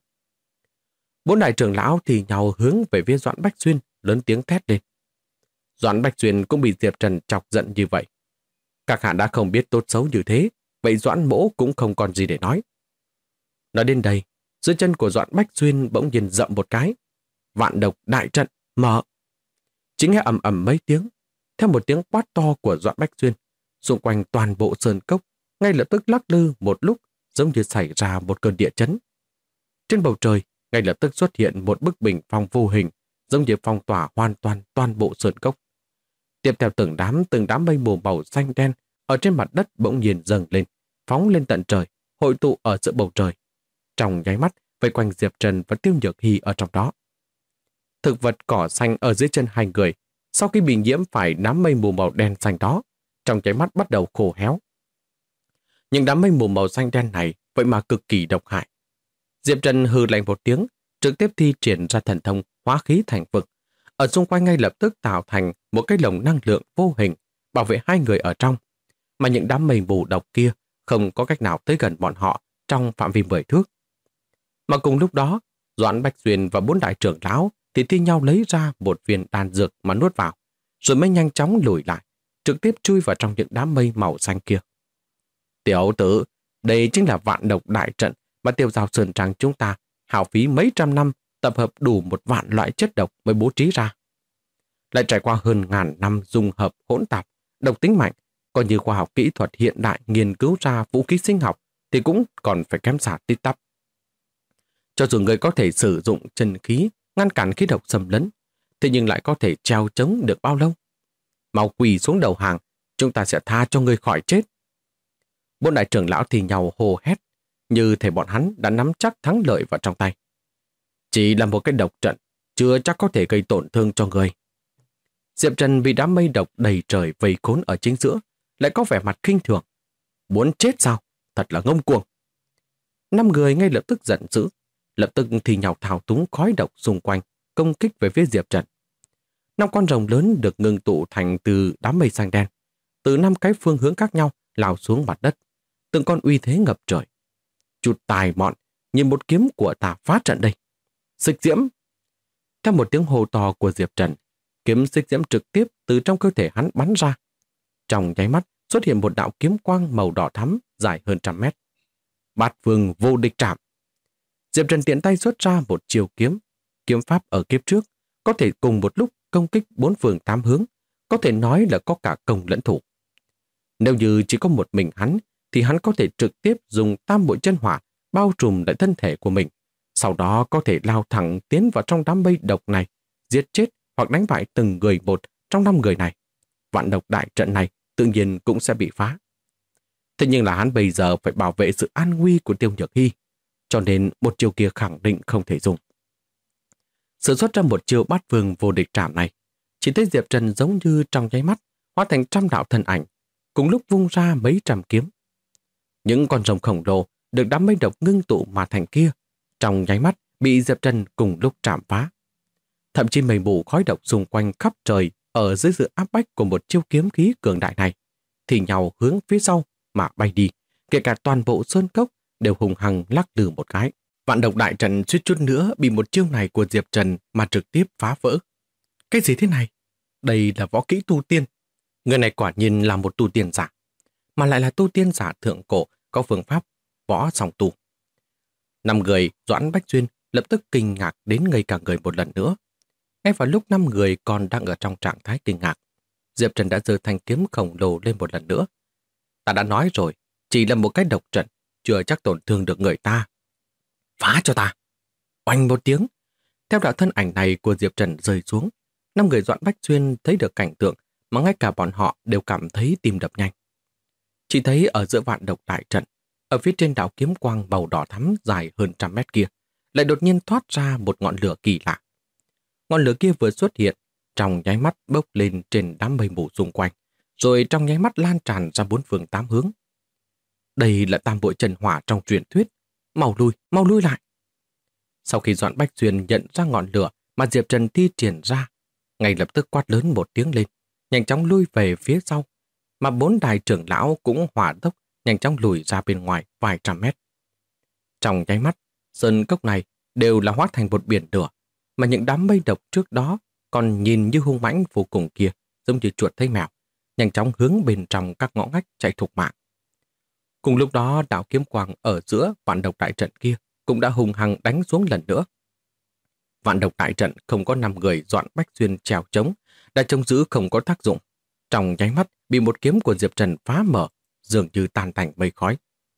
4 đại trưởng lão thì nhau hướng về phía Doãn Bách Xuyên, lớn tiếng thét lên. Doãn Bách Xuyên cũng bị Diệp Trần chọc giận như vậy. Các hạ đã không biết tốt xấu như thế, vậy Doãn Mỗ cũng không còn gì để nói. Nói đến đây, dưới chân của Doãn Bách Xuyên bỗng nhiên dậm một cái. Vạn độc đại trận, mở. Chỉ nghe ầm ầm mấy tiếng, theo một tiếng quát to của Doãn Bách Xuyên, xung quanh toàn bộ sơn cốc ngay lập tức lắc lư một lúc, giống như xảy ra một cơn địa chấn. Trên bầu trời ngay lập tức xuất hiện một bức bình phong vô hình, giống như phong tỏa hoàn toàn bộ sơn cốc. Tiếp theo từng đám mây mù màu xanh đen ở trên mặt đất bỗng nhiên dâng lên, phóng lên tận trời, hội tụ ở giữa bầu trời. Trong nháy mắt vây quanh Diệp Trần và Tiêu Nhược Hy ở trong đó. Thực vật cỏ xanh ở dưới chân hai người, sau khi bị nhiễm phải đám mây mù màu đen xanh đó, trong nháy mắt bắt đầu khô héo. Những đám mây mù màu xanh đen này vậy mà cực kỳ độc hại. Diệp Trần hừ lạnh một tiếng, trực tiếp thi triển ra thần thông hóa khí thành vực. Ở xung quanh ngay lập tức tạo thành một cái lồng năng lượng vô hình bảo vệ hai người ở trong, mà những đám mây mù độc kia không có cách nào tới gần bọn họ trong phạm vi 10 thước. Mà cùng lúc đó, Doãn Bách Xuyên và 4 đại trưởng lão thì thi nhau lấy ra một viên đan dược mà nuốt vào, rồi mới nhanh chóng lùi lại, trực tiếp chui vào trong những đám mây màu xanh kia. Tiểu tử, đây chính là vạn độc đại trận mà Tiêu Giao Sơn Trang chúng ta hao phí mấy trăm năm tập hợp đủ 1.000 loại chất độc mới bố trí ra. Lại trải qua hơn 1000 năm dung hợp hỗn tạp, độc tính mạnh, coi như khoa học kỹ thuật hiện đại nghiên cứu ra vũ khí sinh học thì cũng còn phải kém xa tít tắp. Cho dù người có thể sử dụng chân khí ngăn cản khí độc xâm lấn, thế nhưng lại có thể treo chống được bao lâu? Mau quỳ xuống đầu hàng, chúng ta sẽ tha cho người khỏi chết. 4 đại trưởng lão thì nhau hô hét, như thể bọn hắn đã nắm chắc thắng lợi vào trong tay. Chỉ là một cái độc trận, chưa chắc có thể gây tổn thương cho người. Diệp Trần bị đám mây độc đầy trời vây khốn ở chính giữa, lại có vẻ mặt khinh thường. Muốn chết sao? Thật là ngông cuồng. 5 người ngay lập tức giận dữ, lập tức thì nhào thao túng khói độc xung quanh, công kích về phía Diệp Trần. 5 con rồng lớn được ngưng tụ thành từ đám mây xanh đen, từ 5 cái phương hướng khác nhau lao xuống mặt đất, từng con uy thế ngập trời. Chút tài mọn, nhìn một kiếm của ta phá trận đây. Xích diễm. Theo một tiếng hô to của Diệp Trần, kiếm xích diễm trực tiếp từ trong cơ thể hắn bắn ra. Trong nháy mắt xuất hiện một đạo kiếm quang màu đỏ thắm dài hơn 100 mét. Bát Vương vô địch trảm. Diệp Trần tiện tay xuất ra một chiêu kiếm. Kiếm pháp ở kiếp trước có thể cùng một lúc công kích 4 phương 8 hướng, có thể nói là có cả công lẫn thủ. Nếu như chỉ có một mình hắn thì hắn có thể trực tiếp dùng tam bội chân hỏa bao trùm lại thân thể của mình, sau đó có thể lao thẳng tiến vào trong đám mây độc này, giết chết hoặc đánh bại từng người một trong 5 người này. Vạn độc đại trận này tự nhiên cũng sẽ bị phá. Thế nhưng là hắn bây giờ phải bảo vệ sự an nguy của Tiêu Nhược Hy, cho nên một chiêu kia khẳng định không thể dùng. Sử xuất ra một chiêu bát vương vô địch trảm này, chỉ thấy Diệp Trần giống như trong nháy mắt hóa thành trăm đạo thân ảnh, cùng lúc vung ra mấy trăm kiếm. Những con rồng khổng lồ được đám mây độc ngưng tụ mà thành kia, trong nháy mắt bị Diệp Trần cùng lúc chạm phá. Thậm chí mây mù khói độc xung quanh khắp trời ở dưới sự áp bách của một chiêu kiếm khí cường đại này, thì nhau hướng phía sau mà bay đi, kể cả toàn bộ sơn cốc đều hùng hăng lắc lư một cái. Vạn độc đại trận suýt chút nữa bị một chiêu này của Diệp Trần mà trực tiếp phá vỡ. Cái gì thế này? Đây là võ kỹ tu tiên. Người này quả nhiên là một tu tiên giả, mà lại là tu tiên giả thượng cổ có phương pháp võ song tu. 5 người Doãn Bách Xuyên lập tức kinh ngạc đến ngây cả người một lần nữa. Ngay vào lúc 5 người còn đang ở trong trạng thái kinh ngạc, Diệp Trần đã giơ thanh kiếm khổng lồ lên một lần nữa. Ta đã nói rồi, chỉ là một cái độc trận, chưa chắc tổn thương được người ta. Phá cho ta! Oanh một tiếng. Theo đạo thân ảnh này của Diệp Trần rơi xuống, 5 người Doãn Bách Xuyên thấy được cảnh tượng mà ngay cả bọn họ đều cảm thấy tim đập nhanh. Chỉ thấy ở giữa vạn độc đại trận, ở phía trên đạo kiếm quang màu đỏ thắm dài hơn 100 mét kia, lại đột nhiên thoát ra một ngọn lửa kỳ lạ. Ngọn lửa kia vừa xuất hiện, trong nháy mắt bốc lên trên đám mây mù xung quanh, rồi trong nháy mắt lan tràn ra 4 phương 8 hướng. Đây là tam bội chân hỏa trong truyền thuyết. Mau lui lại. Sau khi Doãn Bách Xuyên nhận ra ngọn lửa mà Diệp Trần thi triển ra, ngay lập tức quát lớn một tiếng lên, nhanh chóng lui về phía sau, mà 4 đại trưởng lão cũng hỏa tốc nhanh chóng lùi ra bên ngoài vài trăm mét. Trong nháy mắt, sơn cốc này đều là hóa thành một biển lửa, mà những đám mây độc trước đó còn nhìn như hung mãnh vô cùng kia, giống như chuột thấy mèo, nhanh chóng hướng bên trong các ngõ ngách chạy thục mạng. Cùng lúc đó, đạo kiếm quang ở giữa vạn độc đại trận kia cũng đã hung hăng đánh xuống lần nữa. Vạn độc đại trận không có 5 người Doãn Bách Xuyên trèo chống, đã trông giữ không có tác dụng. Trong nháy mắt bị một kiếm của Diệp Trần phá mở, dường như tan thành mây khói.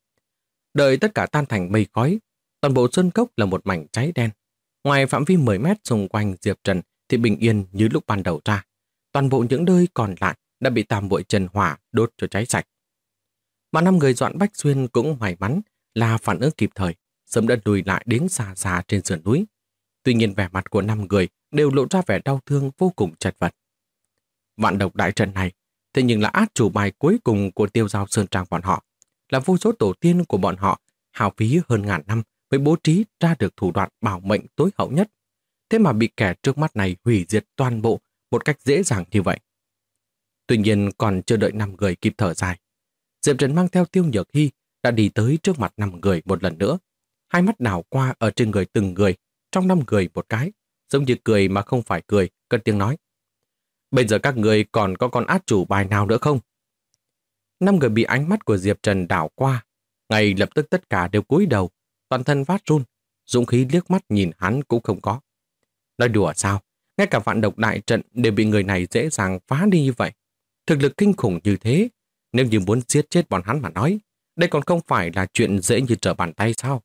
Đợi tất cả tan thành mây khói, toàn bộ sơn cốc là một mảnh cháy đen. Ngoài phạm vi 10 mét xung quanh Diệp Trần thì bình yên như lúc ban đầu ra. Toàn bộ những nơi còn lại đã bị tam bội chân hỏa đốt cho cháy sạch. Mà 5 người Doãn Bách Xuyên cũng may mắn là phản ứng kịp thời, sớm đã lùi lại đến xa xa trên sườn núi. Tuy nhiên vẻ mặt của 5 người đều lộ ra vẻ đau thương vô cùng chật vật. Vạn độc đại trận này thế nhưng là át chủ bài cuối cùng của Tiêu Giao Sơn Trang bọn họ, là vô số tổ tiên của bọn họ hao phí hơn ngàn năm mới bố trí ra được thủ đoạn bảo mệnh tối hậu nhất. Thế mà bị kẻ trước mắt này hủy diệt toàn bộ một cách dễ dàng như vậy. Tuy nhiên còn chưa đợi 5 người kịp thở dài, Diệp Trần mang theo Tiêu Nhược Hy đã đi tới trước mặt 5 người một lần nữa. Hai mắt đảo qua ở trên người từng người, trong 5 người một cái, giống như cười mà không phải cười, cất tiếng nói. Bây giờ các người còn có con át chủ bài nào nữa không? 5 người bị ánh mắt của Diệp Trần đảo qua, ngay lập tức tất cả đều cúi đầu, toàn thân phát run, dũng khí liếc mắt nhìn hắn cũng không có. Nói đùa sao? Ngay cả vạn độc đại trận đều bị người này dễ dàng phá đi như vậy. Thực lực kinh khủng như thế, nếu như muốn giết chết bọn hắn mà nói, đây còn không phải là chuyện dễ như trở bàn tay sao?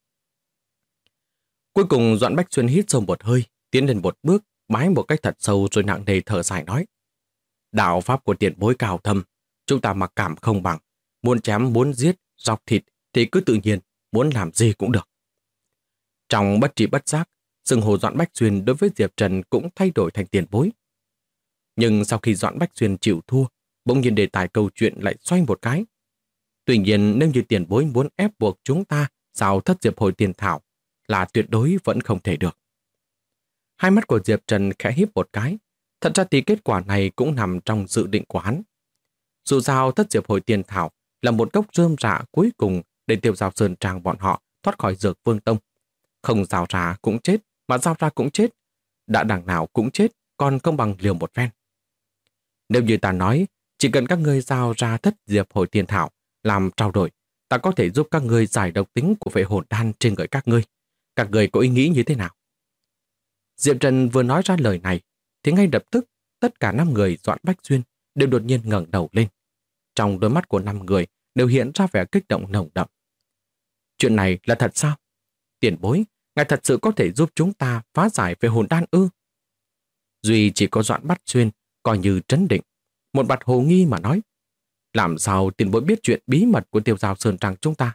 Cuối cùng Doãn Bách Xuyên hít sâu một hơi, tiến lên một bước, bái một cách thật sâu rồi nặng nề thở dài nói. Đạo pháp của tiền bối cao thâm, chúng ta mặc cảm không bằng. Muốn chém, muốn giết, dọc thịt thì cứ tự nhiên, muốn làm gì cũng được. Trong bất trí bất giác, xưng hô Doãn Bách Xuyên đối với Diệp Trần cũng thay đổi thành tiền bối. Nhưng sau khi Doãn Bách Xuyên chịu thua, bỗng nhiên đề tài câu chuyện lại xoay một cái. Tuy nhiên nếu như tiền bối muốn ép buộc chúng ta giao thất diệp hồi tiền thảo là tuyệt đối vẫn không thể được. Hai mắt của Diệp Trần khẽ híp một cái. Thật ra thì kết quả này cũng nằm trong dự định của hắn. Dù sao thất diệp hồi tiền thảo là một gốc rơm rạ cuối cùng để Tiêu Giao Sơn Trang bọn họ thoát khỏi Dược Vương Tông. Không giao ra cũng chết, mà giao ra cũng chết. Đã đằng nào cũng chết, còn không bằng liều một phen. Nếu như ta nói, chỉ cần các ngươi giao ra thất diệp hồi tiền thảo làm trao đổi, ta có thể giúp các ngươi giải độc tính của vệ hồn đan trên người các ngươi. Các ngươi có ý nghĩ như thế nào? Diệp Trần vừa nói ra lời này, thì ngay lập tức tất cả 5 người Doãn Bách Xuyên đều đột nhiên ngẩng đầu lên. Trong đôi mắt của 5 người đều hiện ra vẻ kích động nồng đậm. Chuyện này là thật sao? Tiền bối, ngài thật sự có thể giúp chúng ta phá giải về hồn đan ư? Duy chỉ có Doãn Bách Xuyên coi như trấn định, một mặt hồ nghi mà nói. Làm sao tiền bối biết chuyện bí mật của Tiêu Giao Sơn Trang chúng ta?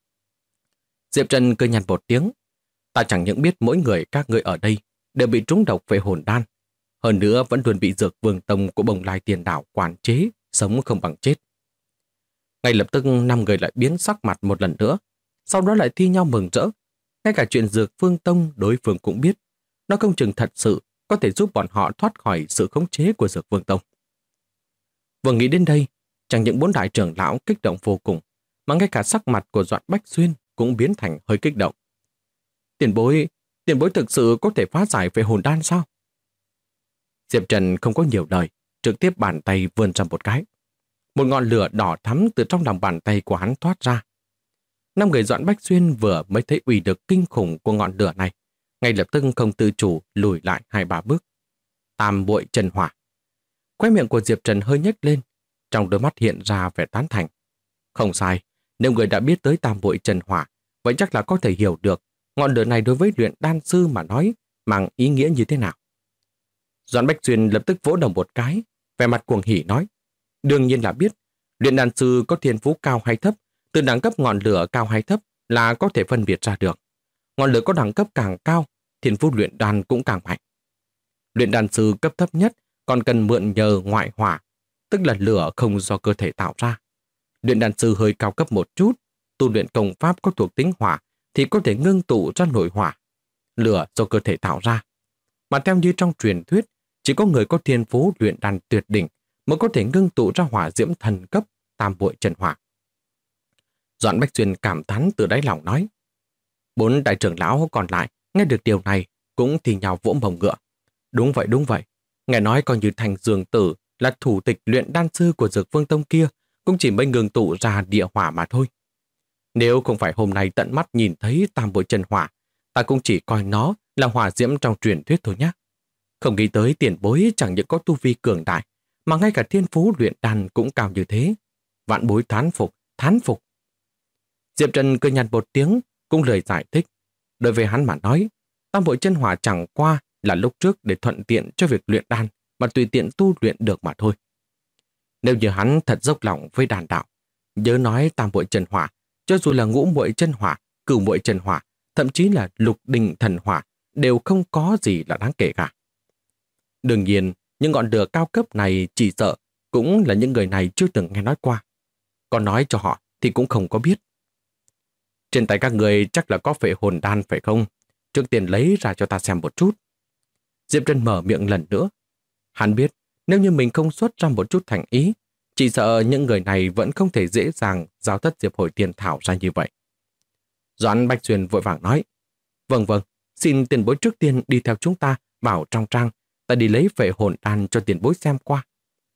Diệp Trần cười nhạt một tiếng. Ta chẳng những biết mỗi người các ngươi ở đây đều bị trúng độc về hồn đan, hơn nữa vẫn luôn bị Dược Vương Tông của Bồng Lai Tiền Đảo quản chế, sống không bằng chết. Ngay lập tức 5 người lại biến sắc mặt một lần nữa, sau đó lại thi nhau mừng rỡ. Ngay cả chuyện Dược Vương Tông đối phương cũng biết, nó không chừng thật sự có thể giúp bọn họ thoát khỏi sự khống chế của Dược Vương Tông. Vừa nghĩ đến đây, chẳng những 4 đại trưởng lão kích động vô cùng, mà ngay cả sắc mặt của Doãn Bách Xuyên cũng biến thành hơi kích động. Tiền bối thực sự có thể phá giải về hồn đan sao? Diệp Trần không có nhiều lời, trực tiếp bàn tay vươn ra một cái. Một ngọn lửa đỏ thắm từ trong lòng bàn tay của hắn thoát ra. 5 người Doãn Bách Xuyên vừa mới thấy uy lực kinh khủng của ngọn lửa này, ngay lập tức không tự chủ lùi lại 2-3 bước. Tam bội chân hỏa. Khóe miệng của Diệp Trần hơi nhếch lên, trong đôi mắt hiện ra vẻ tán thành. Không sai, nếu người đã biết tới tam bội chân hỏa, vậy chắc là có thể hiểu được ngọn lửa này đối với luyện đan sư mà nói mang ý nghĩa như thế nào. Doãn Bách Xuyên lập tức vỗ đầu một cái, vẻ mặt cuồng hỉ nói: đương nhiên là biết, luyện đan sư có thiên phú cao hay thấp, từ đẳng cấp ngọn lửa cao hay thấp là có thể phân biệt ra được. Ngọn lửa có đẳng cấp càng cao, thiên phú luyện đan cũng càng mạnh. Luyện đan sư cấp thấp nhất còn cần mượn nhờ ngoại hỏa, tức là lửa không do cơ thể tạo ra. Luyện đan sư hơi cao cấp một chút, tu luyện công pháp có thuộc tính hỏa thì có thể ngưng tụ ra nội hỏa, lửa do cơ thể tạo ra. Mà theo như trong truyền thuyết, chỉ có người có thiên phú luyện đan tuyệt đỉnh mới có thể ngưng tụ ra hỏa diễm thần cấp tam bội chân hỏa. Doãn Bách Xuyên cảm thán từ đáy lòng nói. 4 đại trưởng lão còn lại nghe được điều này cũng thì nhào vỗ mông ngựa. Đúng vậy. Nghe nói coi như Thành Dương Tử là thủ tịch luyện đan sư của Dược Vương Tông kia cũng chỉ mới ngưng tụ ra địa hỏa mà thôi. Nếu không phải hôm nay tận mắt nhìn thấy tam bội chân hỏa, ta cũng chỉ coi nó là hỏa diễm trong truyền thuyết thôi nhé. Không nghĩ tới tiền bối chẳng những có tu vi cường đại, mà ngay cả thiên phú luyện đan cũng cao như thế. Vạn bối thán phục. Diệp Trần cười nhạt một tiếng, cũng lời giải thích. Đối với hắn mà nói, tam bội chân hỏa chẳng qua là lúc trước để thuận tiện cho việc luyện đan mà tùy tiện tu luyện được mà thôi. Nếu như hắn thật dốc lòng với đàn đạo, nhớ nói tam bội chân hỏa, cho dù là ngũ bội chân hỏa, cửu bội chân hỏa, thậm chí là lục đình thần hỏa, đều không có gì là đáng kể cả. Đương nhiên, những ngọn lửa cao cấp này chỉ sợ cũng là những người này chưa từng nghe nói qua. Còn nói cho họ thì cũng không có biết. Trên tay các người chắc là có phệ hồn đan phải không? Trước tiên lấy ra cho ta xem một chút. Diệp Trần mở miệng lần nữa. Hắn biết nếu như mình không xuất ra một chút thành ý, chỉ sợ những người này vẫn không thể dễ dàng giao tất Diệp Hồi Tiên Thảo ra như vậy. Doãn Bách Xuyên vội vàng nói. Vâng, xin tiền bối trước tiên đi theo chúng ta vào trong trang, ta đi lấy phệ hồn đan cho tiền bối xem qua.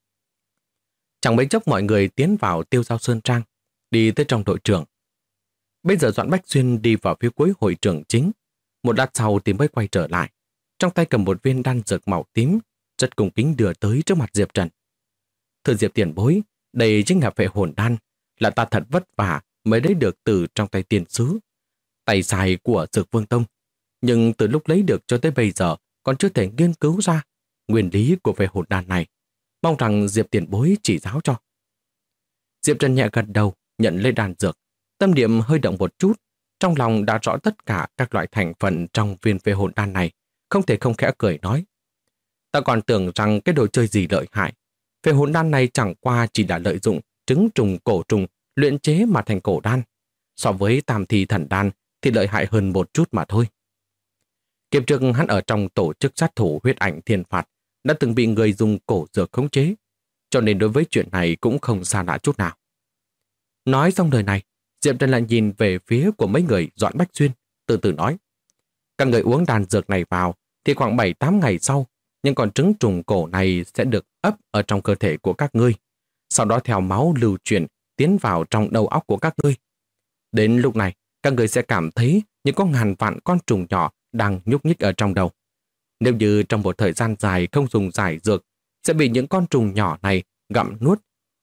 Chẳng mấy chốc mọi người tiến vào Tiêu Giao Sơn Trang, đi tới trong đội trưởng. Bây giờ Doãn Bách Xuyên đi vào phía cuối hội trường chính. Một lát sau thì mới quay trở lại, trong tay cầm một viên đan dược màu tím, rất cung kính đưa tới trước mặt Diệp Trần. Thưa Diệp tiền bối, đây chính là phệ hồn đan, là ta thật vất vả mới lấy được từ trong tay tiền sứ, tay dài của Dược Vương Tông. Nhưng từ lúc lấy được cho tới bây giờ còn chưa thể nghiên cứu ra nguyên lý của phệ hồn đan này. Mong rằng Diệp tiền bối chỉ giáo cho. Diệp Trần nhẹ gật đầu, nhận lấy đan dược. Tâm niệm hơi động một chút, trong lòng đã rõ tất cả các loại thành phần trong viên phệ hồn đan này, không thể không khẽ cười nói. Ta còn tưởng rằng cái đồ chơi gì lợi hại. Phệ hồn đan này chẳng qua chỉ là lợi dụng trứng trùng cổ trùng luyện chế mà thành cổ đan. So với tam thi thần đan thì lợi hại hơn một chút mà thôi. Kiếp trước hắn ở trong tổ chức sát thủ huyết ảnh thiên phạt đã từng bị người dùng cổ dược khống chế, cho nên đối với chuyện này cũng không xa lạ chút nào. Nói xong lời này, Diệp Trần lại nhìn về phía của mấy người Doãn Bách Xuyên, từ từ nói. Các người uống đan dược này vào thì khoảng 7-8 ngày sau, những con trứng trùng cổ này sẽ được ấp ở trong cơ thể của các ngươi, sau đó theo máu lưu chuyển tiến vào trong đầu óc của các ngươi. Đến lúc này, các người sẽ cảm thấy như có ngàn vạn con trùng nhỏ đang nhúc nhích ở trong đầu. Nếu như trong một thời gian dài không dùng giải dược, sẽ bị những con trùng nhỏ này gặm nuốt,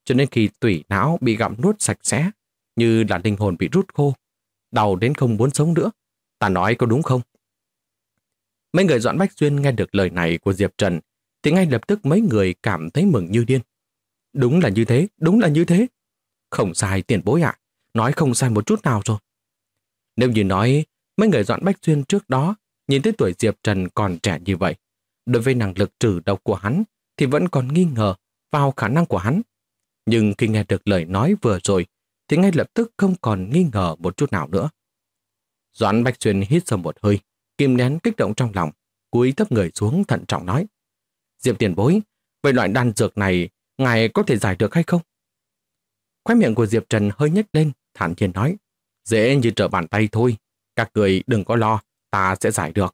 cho nên khi tủy não bị gặm nuốt sạch sẽ, như là linh hồn bị rút khô, đau đến không muốn sống nữa. Ta nói có đúng không? Mấy người Doãn Bách Xuyên nghe được lời này của Diệp Trần, thì ngay lập tức mấy người cảm thấy mừng như điên. Đúng là như thế, đúng là như thế. Không sai tiền bối ạ, nói không sai một chút nào rồi. Nếu như nói mấy người Doãn Bách Xuyên trước đó nhìn thấy tuổi Diệp Trần còn trẻ như vậy, đối với năng lực trừ độc của hắn thì vẫn còn nghi ngờ vào khả năng của hắn. Nhưng khi nghe được lời nói vừa rồi thì ngay lập tức không còn nghi ngờ một chút nào nữa. Doãn Bách Xuyên hít sâu một hơi, kìm nén kích động trong lòng, cúi thấp người xuống thận trọng nói: Diệp tiền bối, vậy loại đan dược này ngài có thể giải được hay không? Khóe miệng của Diệp Trần hơi nhếch lên, thản nhiên nói: Dễ như trở bàn tay thôi, các người đừng có lo, ta sẽ giải được.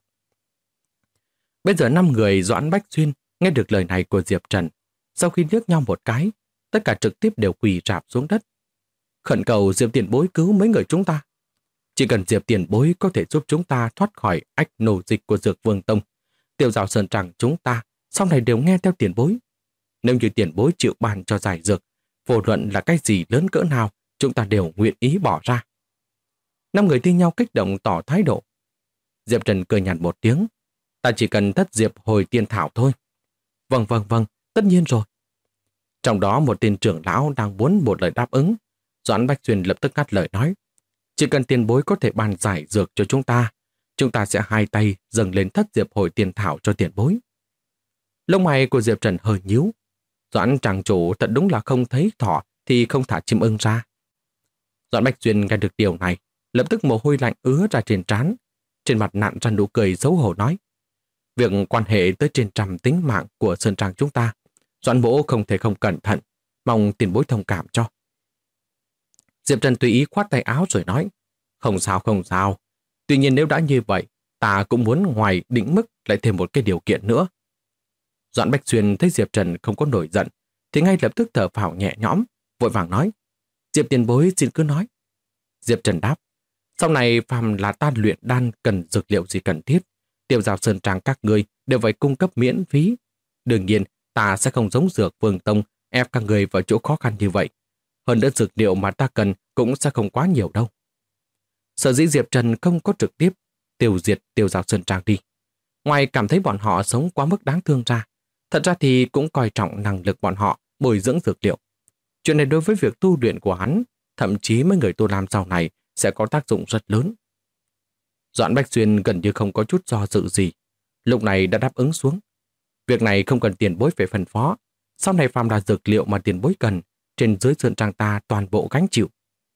Bây giờ 5 người Doãn Bách Xuyên nghe được lời này của Diệp Trần, sau khi liếc nhau một cái, tất cả trực tiếp đều quỳ rạp xuống đất. Khẩn cầu Diệp tiền bối cứu mấy người chúng ta. Chỉ cần Diệp tiền bối có thể giúp chúng ta thoát khỏi ách nổ dịch của Dược Vương Tông, Tiêu Giao Sơn Tràng chúng ta sau này đều nghe theo tiền bối. Nếu như tiền bối chịu ban cho giải dược, vô luận là cái gì lớn cỡ nào, chúng ta đều nguyện ý bỏ ra. 5 người thi nhau kích động tỏ thái độ. Diệp Trần cười nhạt một tiếng: Ta chỉ cần thất diệp hồi tiên thảo thôi. Vâng, tất nhiên rồi. Trong đó một tên trưởng lão đang muốn một lời đáp ứng. Doãn Bách Xuyên lập tức ngắt lời nói: Chỉ cần tiền bối có thể ban giải dược cho chúng ta sẽ hai tay dâng lên thất diệp hồi tiên thảo cho tiền bối. Lông mày của Diệp Trần hơi nhíu. Doãn tràng chủ thật đúng là không thấy thỏ thì không thả chim ưng ra. Doãn Bách Xuyên nghe được điều này, lập tức mồ hôi lạnh ứa ra trên trán, trên mặt nặn ra nụ cười xấu hổ nói: Việc quan hệ tới trên trăm tính mạng của Sơn Trang chúng ta, Doãn mỗ không thể không cẩn thận, mong tiền bối thông cảm cho. Diệp Trần tùy ý khoát tay áo rồi nói: Không sao. Tuy nhiên nếu đã như vậy, ta cũng muốn ngoài định mức lại thêm một cái điều kiện nữa. Doãn Bách Xuyên thấy Diệp Trần không có nổi giận, thì ngay lập tức thở phào nhẹ nhõm, vội vàng nói: Diệp tiền bối xin cứ nói. Diệp Trần đáp: Sau này phàm là ta luyện đan cần dược liệu gì cần thiết, Tiêu Giao Sơn Trang các ngươi đều phải cung cấp miễn phí. Đương nhiên, ta sẽ không giống Dược Vương Tông ép các người vào chỗ khó khăn như vậy. Hơn nữa dược liệu mà ta cần cũng sẽ không quá nhiều đâu. Sở dĩ Diệp Trần không có trực tiếp tiêu diệt Tiêu Giao Sơn Trang đi, ngoài cảm thấy bọn họ sống quá mức đáng thương ra, thật ra thì cũng coi trọng năng lực bọn họ bồi dưỡng dược liệu. Chuyện này đối với việc tu luyện của hắn, thậm chí mấy người tu làm sau này sẽ có tác dụng rất lớn. Doãn Bách Xuyên gần như không có chút do dự gì, lúc này đã đáp ứng xuống. Việc này không cần tiền bối phải phân phó, sau này phàm là dược liệu mà tiền bối cần, trên dưới Sơn Trang ta toàn bộ gánh chịu.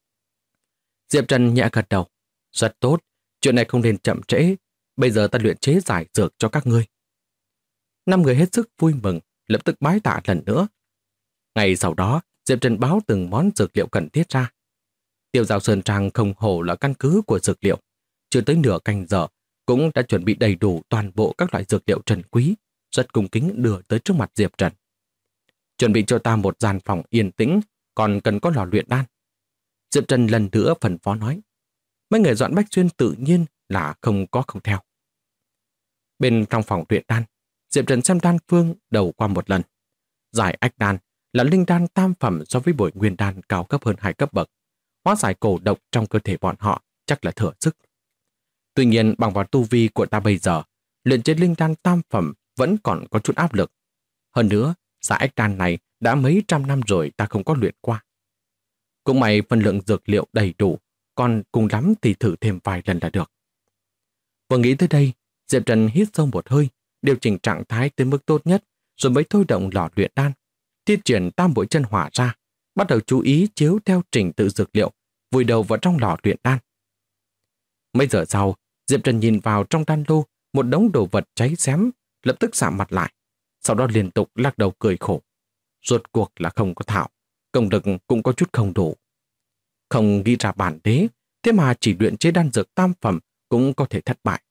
Diệp Trần nhẹ gật đầu: Rất tốt, chuyện này không nên chậm trễ, bây giờ ta luyện chế giải dược cho các ngươi. 5 người hết sức vui mừng, lập tức bái tạ lần nữa. Ngày sau đó, Diệp Trần báo từng món dược liệu cần thiết ra. Tiêu Giao Sơn Trang không hổ là căn cứ của dược liệu, chưa tới nửa canh giờ cũng đã chuẩn bị đầy đủ toàn bộ các loại dược liệu trân quý, rất cung kính đưa tới trước mặt Diệp Trần. Chuẩn bị cho ta một gian phòng yên tĩnh, còn cần có lò luyện đan. Diệp Trần lần nữa phân phó nói. Mấy người Doãn Bách Xuyên tự nhiên là không theo. Bên trong phòng luyện đan, Diệp Trần xem đan phương đầu qua một lần. Giải ách đan là linh đan tam phẩm so với bội nguyên đan cao cấp hơn 2 cấp bậc. Hóa giải cổ độc trong cơ thể bọn họ chắc là thừa sức. Tuy nhiên bằng vào tu vi của ta bây giờ, luyện chế linh đan tam phẩm vẫn còn có chút áp lực. Hơn nữa, giải ách đan này đã mấy trăm năm rồi ta không có luyện qua. Cũng may phân lượng dược liệu đầy đủ, còn cùng lắm thì thử thêm vài lần là được. Vừa nghĩ tới đây, Diệp Trần hít sâu một hơi, điều chỉnh trạng thái tới mức tốt nhất, rồi mới thôi động lò luyện đan, thi triển tam bội chân hỏa ra, bắt đầu chú ý chiếu theo trình tự dược liệu, vùi đầu vào trong lò luyện đan. Mấy giờ sau, Diệp Trần nhìn vào trong đan lô một đống đồ vật cháy xém, lập tức sạm mặt lại, sau đó liên tục lắc đầu cười khổ. Rốt cuộc là không có thảo, công lực cũng có chút không đủ. Không nghĩ ra bản đế, thế mà chỉ luyện chế đan dược tam phẩm cũng có thể thất bại.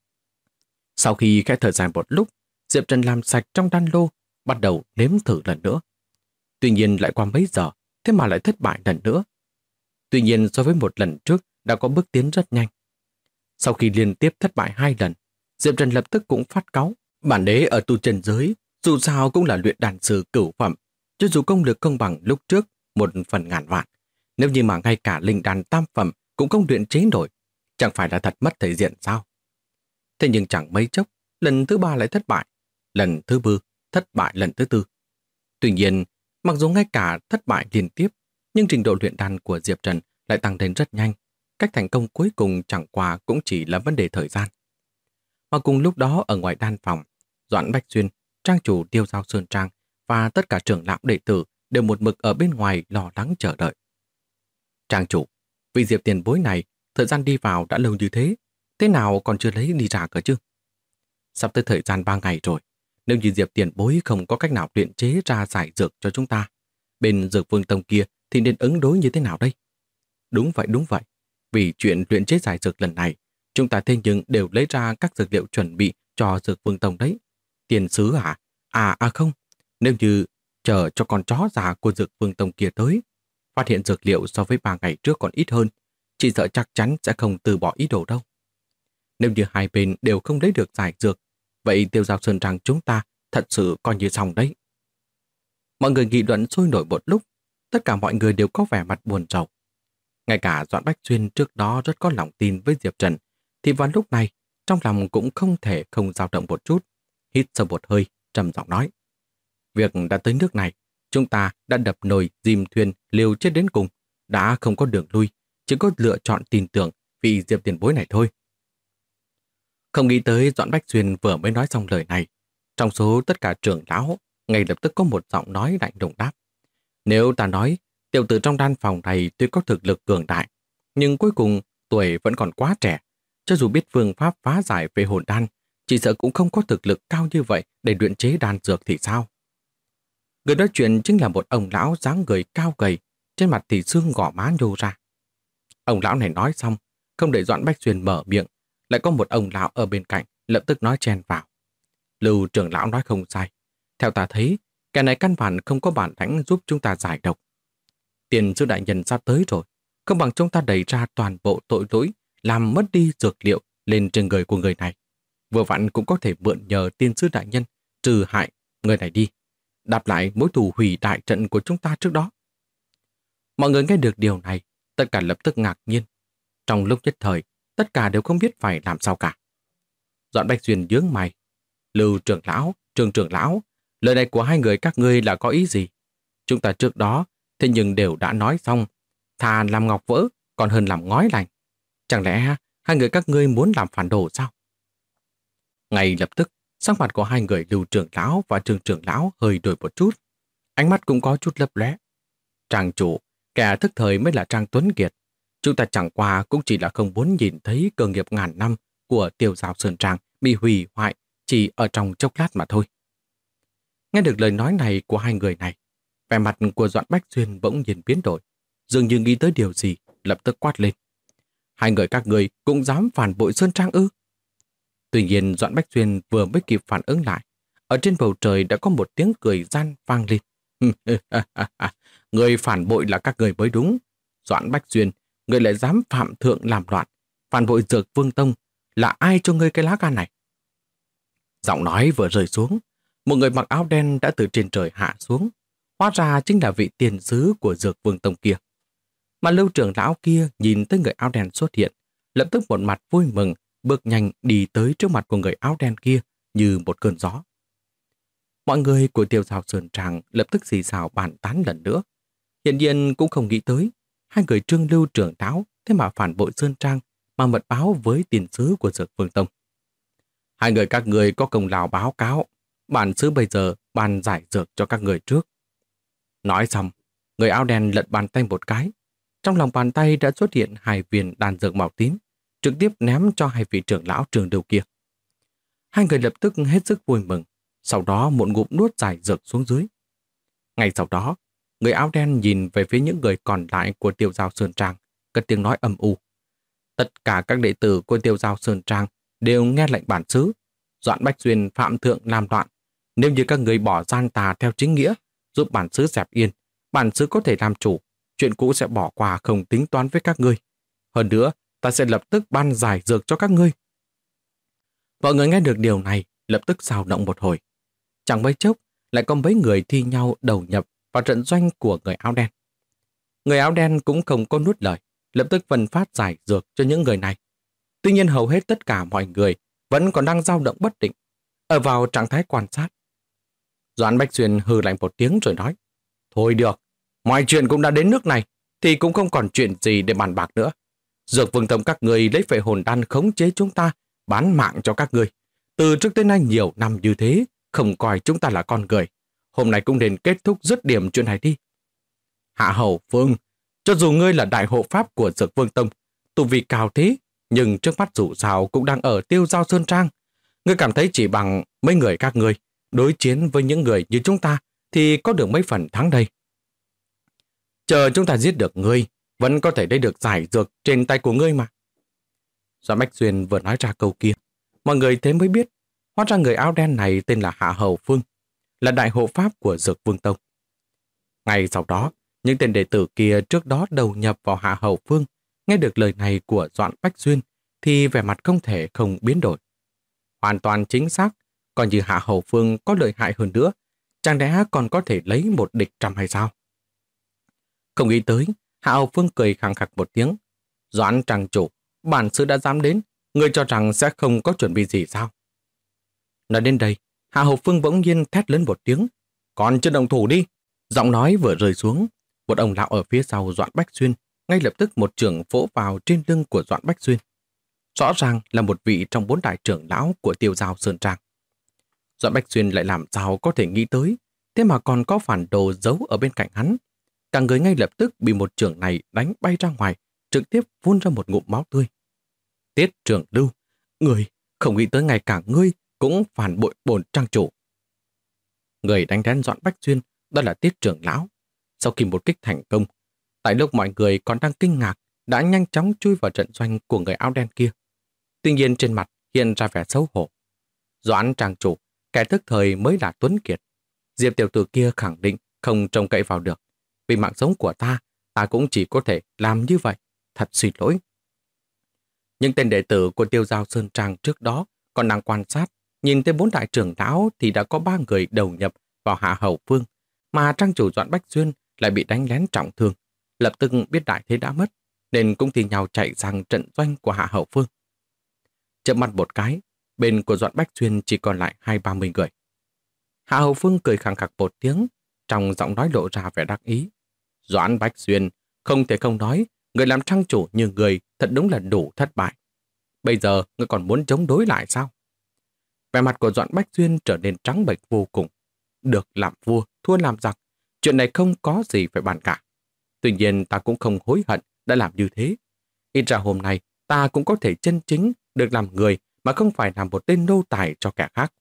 Sau khi khẽ thở dài một lúc, Diệp Trần làm sạch trong đan lô, bắt đầu nếm thử lần nữa. Tuy nhiên lại qua mấy giờ, thế mà lại thất bại lần nữa. Tuy nhiên so với một lần trước đã có bước tiến rất nhanh. Sau khi liên tiếp thất bại 2 lần, Diệp Trần lập tức cũng phát cáu. Bản đế ở tu chân giới, dù sao cũng là luyện đan sư cửu phẩm, Cho dù công lực không bằng lúc trước 1/1000.000, nếu như mà ngay cả linh đan tam phẩm cũng không luyện chế nổi, chẳng phải là thật mất thể diện sao? Thế nhưng chẳng mấy chốc, lần thứ 3 lại thất bại, lần thứ 4 thất bại lần thứ 4. Tuy nhiên, mặc dù ngay cả thất bại liên tiếp, nhưng trình độ luyện đan của Diệp Trần lại tăng lên rất nhanh. Cách thành công cuối cùng chẳng qua cũng chỉ là vấn đề thời gian. Mà cùng lúc đó ở ngoài đan phòng, Doãn Bách Xuyên, trang chủ Tiêu Giao Sơn Trang và tất cả trưởng lão đệ tử đều một mực ở bên ngoài lo lắng chờ đợi. Trang chủ, vị Diệp tiền bối này, thời gian đi vào đã lâu như thế nào còn chưa lấy đi ra cơ chứ? Sắp tới thời gian 3 ngày rồi, nếu như Diệp tiền bối không có cách nào luyện chế ra giải dược cho chúng ta, bên Dược Vương Tông kia thì nên ứng đối như thế nào đây? Đúng vậy. Vì chuyện luyện chế giải dược lần này, chúng ta thế nhưng đều lấy ra các dược liệu chuẩn bị cho Dược Vương Tông đấy. Tiền sứ à? Không. Nếu như chờ cho con chó già của Dược Vương Tông kia tới, phát hiện dược liệu so với 3 ngày trước còn ít hơn, chỉ sợ chắc chắn sẽ không từ bỏ ý đồ đâu. Nếu như hai bên đều không lấy được giải dược, vậy Tiêu Giao Sơn Trang chúng ta thật sự coi như xong đấy. Mọi người nghị luận sôi nổi một lúc, tất cả mọi người đều có vẻ mặt buồn rầu. Ngay cả Doãn Bách Xuyên trước đó rất có lòng tin với Diệp Trần, thì vào lúc này, trong lòng cũng không thể không dao động một chút. Hít sâu một hơi, trầm giọng nói. Việc đã tới nước này, chúng ta đã đập nồi, dìm thuyền, liều chết đến cùng, đã không có đường lui, chỉ có lựa chọn tin tưởng vị Diệp tiền bối này thôi. Không nghĩ tới Doãn Bách Xuyên vừa mới nói xong lời này, trong số tất cả trưởng lão, ngay lập tức có một giọng nói lạnh lùng đáp. Nếu ta nói, tiểu tử trong đan phòng này tuy có thực lực cường đại, nhưng cuối cùng tuổi vẫn còn quá trẻ, cho dù biết phương pháp phá giải về hồn đan, chỉ sợ cũng không có thực lực cao như vậy để luyện chế đan dược thì sao? Người nói chuyện chính là một ông lão dáng người cao gầy, trên mặt thì xương gò má nhô ra. Ông lão này nói xong, không để Doãn Bách Xuyên mở miệng, lại có một ông lão ở bên cạnh lập tức nói chen vào. Lưu trưởng lão nói không sai. Theo ta thấy, kẻ này căn bản không có bản lãnh giúp chúng ta giải độc. Tiền sư đại nhân sắp tới rồi, không bằng chúng ta đẩy ra toàn bộ tội lỗi, làm mất đi dược liệu lên trên người của người này. Vừa vặn cũng có thể mượn nhờ tiên sư đại nhân trừ hại người này đi, đáp lại mối thù hủy đại trận của chúng ta trước đó. Mọi người nghe được điều này, tất cả lập tức ngạc nhiên. Trong lúc nhất thời, tất cả đều không biết phải làm sao cả. Doãn Bách Xuyên nhướng mày. Lưu trưởng lão, Trương trưởng lão, lời này của hai người các ngươi là có ý gì? Chúng ta trước đó, thế nhưng đều đã nói xong, thà làm ngọc vỡ còn hơn làm ngói lành. Chẳng lẽ hai người các ngươi muốn làm phản đồ sao? Ngay lập tức, sắc mặt của hai người Lưu trưởng lão và Trương trưởng lão hơi đổi một chút. Ánh mắt cũng có chút lấp lóe. Trang chủ, kẻ thức thời mới là Trang Tuấn Kiệt. Chúng ta chẳng qua cũng chỉ là không muốn nhìn thấy cơ nghiệp ngàn năm của Tiêu Giao Sơn Trang bị hủy hoại chỉ ở trong chốc lát mà thôi. Nghe được lời nói này của hai người này, vẻ mặt của Doãn Bách Xuyên bỗng nhiên biến đổi, dường như nghĩ tới điều gì, lập tức quát lên. Hai người các ngươi cũng dám phản bội Sơn Trang ư? Tuy nhiên Doãn Bách Xuyên vừa mới kịp phản ứng lại, ở trên bầu trời đã có một tiếng cười gian vang lên. Người phản bội là các người mới đúng. Doãn Bách Xuyên, người lại dám phạm thượng làm loạn, phản bội Dược Vương Tông, là ai cho ngươi cái lá gan này? Giọng nói vừa rơi xuống, một người mặc áo đen đã từ trên trời hạ xuống, hóa ra chính là vị tiền sứ của Dược Vương Tông kia. Mà Lưu trưởng lão kia nhìn tới người áo đen xuất hiện, lập tức một mặt vui mừng, bước nhanh đi tới trước mặt của người áo đen kia như một cơn gió. Mọi người của Tiêu Giao Sơn Trang lập tức xì xào bàn tán lần nữa. Hiện nhiên cũng không nghĩ tới, hai người Trương Lưu trưởng lão thế mà phản bội Sơn Trang mà mật báo với tiền sứ của Dược Vương Tông. Hai người các người có công lao báo cáo, bản sứ bây giờ ban giải dược cho các người trước. Nói xong, người áo đen lật bàn tay một cái. Trong lòng bàn tay đã xuất hiện 2 viên đan dược màu tím, trực tiếp ném cho hai vị trưởng lão Trường Lưu kia. Hai người lập tức hết sức vui mừng, sau đó một ngụm nuốt giải dược xuống dưới. Ngay sau đó, người áo đen nhìn về phía những người còn lại của Tiêu Giao Sơn Trang, cất tiếng nói âm u. Tất cả các đệ tử của Tiêu Giao Sơn Trang đều nghe lệnh bản xứ. Doãn Bách Xuyên phạm thượng làm loạn. Nếu như các người bỏ gian tà theo chính nghĩa, giúp bản xứ dẹp yên, bản xứ có thể làm chủ, chuyện cũ sẽ bỏ qua không tính toán với các ngươi. Hơn nữa, ta sẽ lập tức ban giải dược cho các ngươi. Mọi người nghe được điều này, lập tức xào động một hồi. Chẳng mấy chốc, lại có mấy người thi nhau đầu nhập vào trận doanh của người áo đen. Người áo đen cũng không có nuốt lời, lập tức phân phát giải dược cho những người này. Tuy nhiên hầu hết tất cả mọi người vẫn còn đang dao động bất định, ở vào trạng thái quan sát. Doãn Bách Xuyên hừ lạnh một tiếng rồi nói, thôi được, mọi chuyện cũng đã đến nước này, thì cũng không còn chuyện gì để bàn bạc nữa. Dược Vương Tông các người lấy phệ hồn đan khống chế chúng ta, bán mạng cho các người. Từ trước tới nay nhiều năm như thế, không coi chúng ta là con người. Hôm nay cũng nên kết thúc dứt điểm chuyện này đi. Hạ Hầu Phương, cho dù ngươi là đại hộ pháp của Dược Vương Tông, tu vi cao thế, nhưng trước mắt dù sao cũng đang ở Tiêu Giao Sơn Trang. Ngươi cảm thấy chỉ bằng mấy người các ngươi đối chiến với những người như chúng ta thì có được mấy phần thắng đây. Chờ chúng ta giết được ngươi, vẫn có thể lấy được giải dược trên tay của ngươi mà. Doãn Bách Xuyên vừa nói ra câu kia, mọi người thế mới biết, hóa ra người áo đen này tên là Hạ Hầu Phương, là đại hộ pháp của Dược Vương Tông. Ngay sau đó, những tên đệ tử kia trước đó đầu nhập vào Hạ Hầu Phương, nghe được lời này của Doãn Bách Xuyên thì vẻ mặt không thể không biến đổi. Hoàn toàn chính xác, còn như Hạ Hầu Phương có lợi hại hơn nữa, chẳng lẽ còn có thể lấy một địch trăm hay sao? Không nghĩ tới, Hạ Hầu Phương cười khẳng khặc một tiếng. Doãn trang chủ, bản sự đã dám đến, người cho rằng sẽ không có chuẩn bị gì sao? Nói đến đây, Hạ Hầu Phương bỗng nhiên thét lớn một tiếng, còn chưa động thủ đi. Giọng nói vừa rơi xuống, một ông lão ở phía sau Doãn Bách Xuyên ngay lập tức một chưởng vỗ vào trên lưng của Doãn Bách Xuyên. Rõ ràng là một vị trong 4 đại trưởng lão của Tiêu Giao Sơn Trang. Doãn Bách Xuyên lại làm sao có thể nghĩ tới, thế mà còn có phản đồ giấu ở bên cạnh hắn. Cả người ngay lập tức bị một chưởng này đánh bay ra ngoài, trực tiếp phun ra một ngụm máu tươi. Tiết Trường Lưu, người không nghĩ tới ngày cả ngươi cũng phản bội bổn trang chủ. Người đánh lén Doãn Bách Xuyên đó là Tiết Trưởng lão. Sau khi một kích thành công, tại lúc mọi người còn đang kinh ngạc, đã nhanh chóng chui vào trận doanh của người áo đen kia. Tuy nhiên trên mặt hiện ra vẻ xấu hổ. Doãn trang chủ, kẻ thức thời mới là Tuấn Kiệt. Diệp tiểu tử kia khẳng định không trông cậy vào được. Vì mạng sống của ta cũng chỉ có thể làm như vậy. Thật xin lỗi. Những tên đệ tử của Tiêu Giao Sơn Trang trước đó còn đang quan sát, nhìn thấy 4 đại trưởng lão thì đã có 3 người đầu nhập vào Hạ Hầu Phương, mà trang chủ Doãn Bách Xuyên lại bị đánh lén trọng thương. Lập tức biết đại thế đã mất, nên cũng thì nhau chạy sang trận doanh của Hạ Hầu Phương. Chợp mắt một cái, bên của Doãn Bách Xuyên chỉ còn lại 20-30 người. Hạ Hầu Phương cười khẳng khặc một tiếng, trong giọng nói lộ ra vẻ đắc ý. Doãn Bách Xuyên, không thể không nói, người làm trang chủ như người thật đúng là đủ thất bại. Bây giờ người còn muốn chống đối lại sao? Vẻ mặt của Doãn Bách Xuyên trở nên trắng bệch vô cùng. Được làm vua, thua làm giặc, chuyện này không có gì phải bàn cả. Tuy nhiên ta cũng không hối hận đã làm như thế. Ít ra hôm nay ta cũng có thể chân chính được làm người mà không phải làm một tên nô tài cho kẻ khác.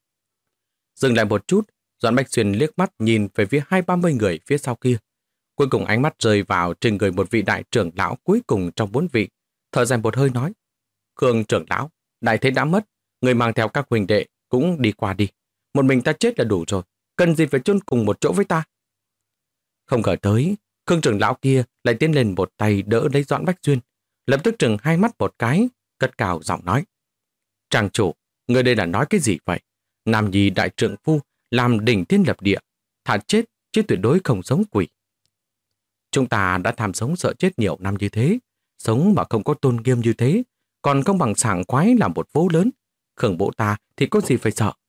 Dừng lại một chút, Doãn Bách Xuyên liếc mắt nhìn về phía 20-30 người phía sau kia. Cuối cùng ánh mắt rơi vào trên người một vị đại trưởng lão cuối cùng trong 4 vị. Thở dài một hơi nói, Khương trưởng lão, đại thế đã mất, người mang theo các huynh đệ cũng đi qua đi. Một mình ta chết là đủ rồi, cần gì phải chôn cùng một chỗ với ta. Không ngờ tới, Khương trưởng lão kia lại tiến lên một tay đỡ lấy Doãn Bách Xuyên, lập tức trừng hai mắt một cái, cất cao giọng nói. Trang chủ, người đây là nói cái gì vậy? Nam nhi đại trượng phu, làm đỉnh thiên lập địa, thà chết chứ tuyệt đối không sống quỷ. Chúng ta đã tham sống sợ chết nhiều năm như thế, sống mà không có tôn nghiêm như thế, còn không bằng sảng khoái làm một vố lớn. Khương bộ ta thì có gì phải sợ.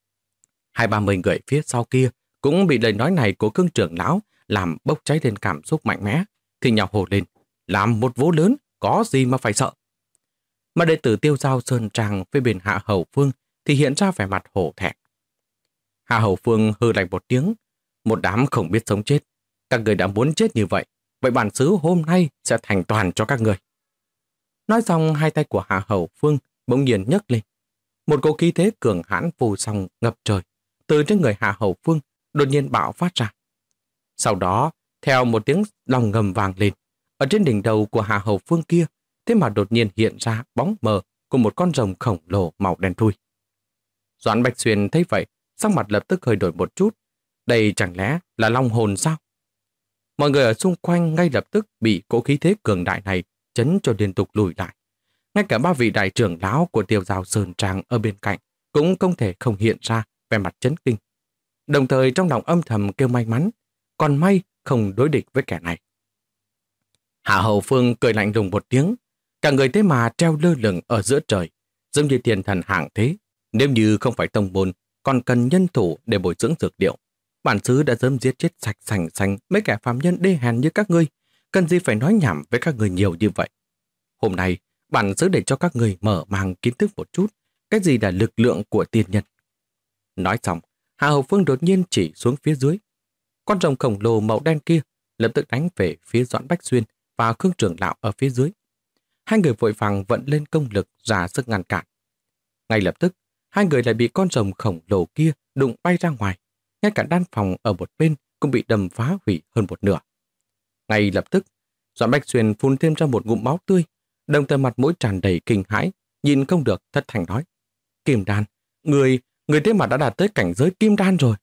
20-30 người phía sau kia cũng bị lời nói này của Khương trưởng lão làm bốc cháy lên cảm xúc mạnh mẽ, thì nhào hồ lên, làm một vố lớn, có gì mà phải sợ. Mà đệ tử Tiêu Giao Sơn Trang với bên Hạ Hầu Phương thì hiện ra vẻ mặt hổ thẹn. Hạ Hầu Phương hừ lạnh một tiếng, một đám không biết sống chết. Các người đã muốn chết như vậy, vậy bản xứ hôm nay sẽ thành toàn cho các người. Nói xong, hai tay của Hạ Hầu Phương bỗng nhiên nhấc lên. Một cỗ khí thế cường hãn vô song ngập trời, từ trên người Hạ Hầu Phương đột nhiên bạo phát ra. Sau đó, theo một tiếng lòng ngầm vang lên, ở trên đỉnh đầu của Hạ Hầu Phương kia, thế mà đột nhiên hiện ra bóng mờ của một con rồng khổng lồ màu đen thui. Doãn Bách Xuyên thấy vậy, sắc mặt lập tức hơi đổi một chút. Đây chẳng lẽ là long hồn sao? Mọi người ở xung quanh ngay lập tức bị cỗ khí thế cường đại này chấn cho liên tục lùi lại. Ngay cả 3 vị đại trưởng lão của Tiêu Giao Sơn Trang ở bên cạnh cũng không thể không hiện ra vẻ mặt chấn kinh. Đồng thời trong lòng âm thầm kêu may mắn, còn may không đối địch với kẻ này. Hạ Hầu Phương cười lạnh lùng một tiếng, cả người thế mà treo lơ lửng ở giữa trời, giống như thiên thần hạng thế. Nếu như không phải tông môn, còn cần nhân thủ để bồi dưỡng dược liệu, bản xứ đã dám giết chết sạch sành xanh mấy kẻ phàm nhân đê hèn như các ngươi, cần gì phải nói nhảm với các ngươi nhiều như vậy. Hôm nay, bản xứ để cho các ngươi mở mang kiến thức một chút, cái gì là lực lượng của tiên nhân. Nói xong, Hạ Hầu Phương đột nhiên chỉ xuống phía dưới. Con rồng khổng lồ màu đen kia lập tức đánh về phía Doãn Bách Xuyên và Khương trưởng lão ở phía dưới. Hai người vội vàng vận lên công lực ra sức ngăn cản. Ngay lập tức, hai người lại bị con rồng khổng lồ kia đụng bay ra ngoài. Ngay cả đan phòng ở một bên cũng bị đâm phá hủy hơn một nửa. Ngay lập tức, Doãn Bách Xuyên phun thêm ra một ngụm máu tươi, đồng thời mặt mũi tràn đầy kinh hãi, nhìn không được thất thanh nói: Kim đan, người thế mà đã đạt tới cảnh giới kim đan rồi.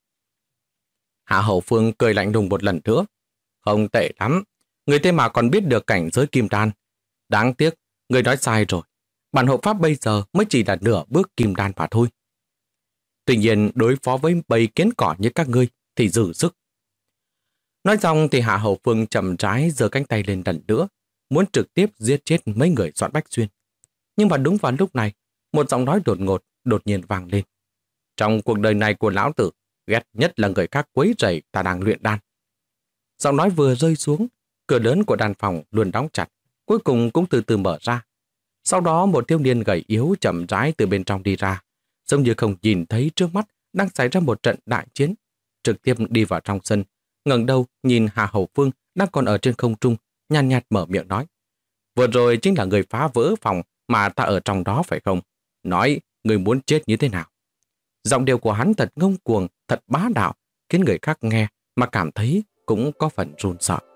Hạ Hầu Phương cười lạnh lùng một lần nữa: Không tệ lắm, người thế mà còn biết được cảnh giới kim đan. Đáng tiếc, người nói sai rồi. Bản hộ pháp bây giờ mới chỉ là nửa bước kim đan mà thôi. Tuy nhiên, đối phó với bầy kiến cỏ như các ngươi thì dư sức. Nói xong thì Hạ Hầu Phương chậm rãi giơ cánh tay lên lần nữa, muốn trực tiếp giết chết mấy người Doãn Bách Xuyên. Nhưng mà đúng vào lúc này, một giọng nói đột ngột đột nhiên vang lên. Trong cuộc đời này của lão tử, ghét nhất là người khác quấy rầy ta đang luyện đan. Giọng nói vừa rơi xuống, cửa lớn của đan phòng luôn đóng chặt, cuối cùng cũng từ từ mở ra. Sau đó một thiếu niên gầy yếu chậm rãi từ bên trong đi ra, giống như không nhìn thấy trước mắt đang xảy ra một trận đại chiến, trực tiếp đi vào trong sân, ngẩng đầu nhìn Hạ Hầu Phương đang còn ở trên không trung, nhàn nhạt mở miệng nói: Vừa rồi chính là người phá vỡ phòng mà ta ở trong đó phải không? Nói, người muốn chết như thế nào? Giọng điệu của hắn thật ngông cuồng, thật bá đạo, khiến người khác nghe mà cảm thấy cũng có phần run sợ.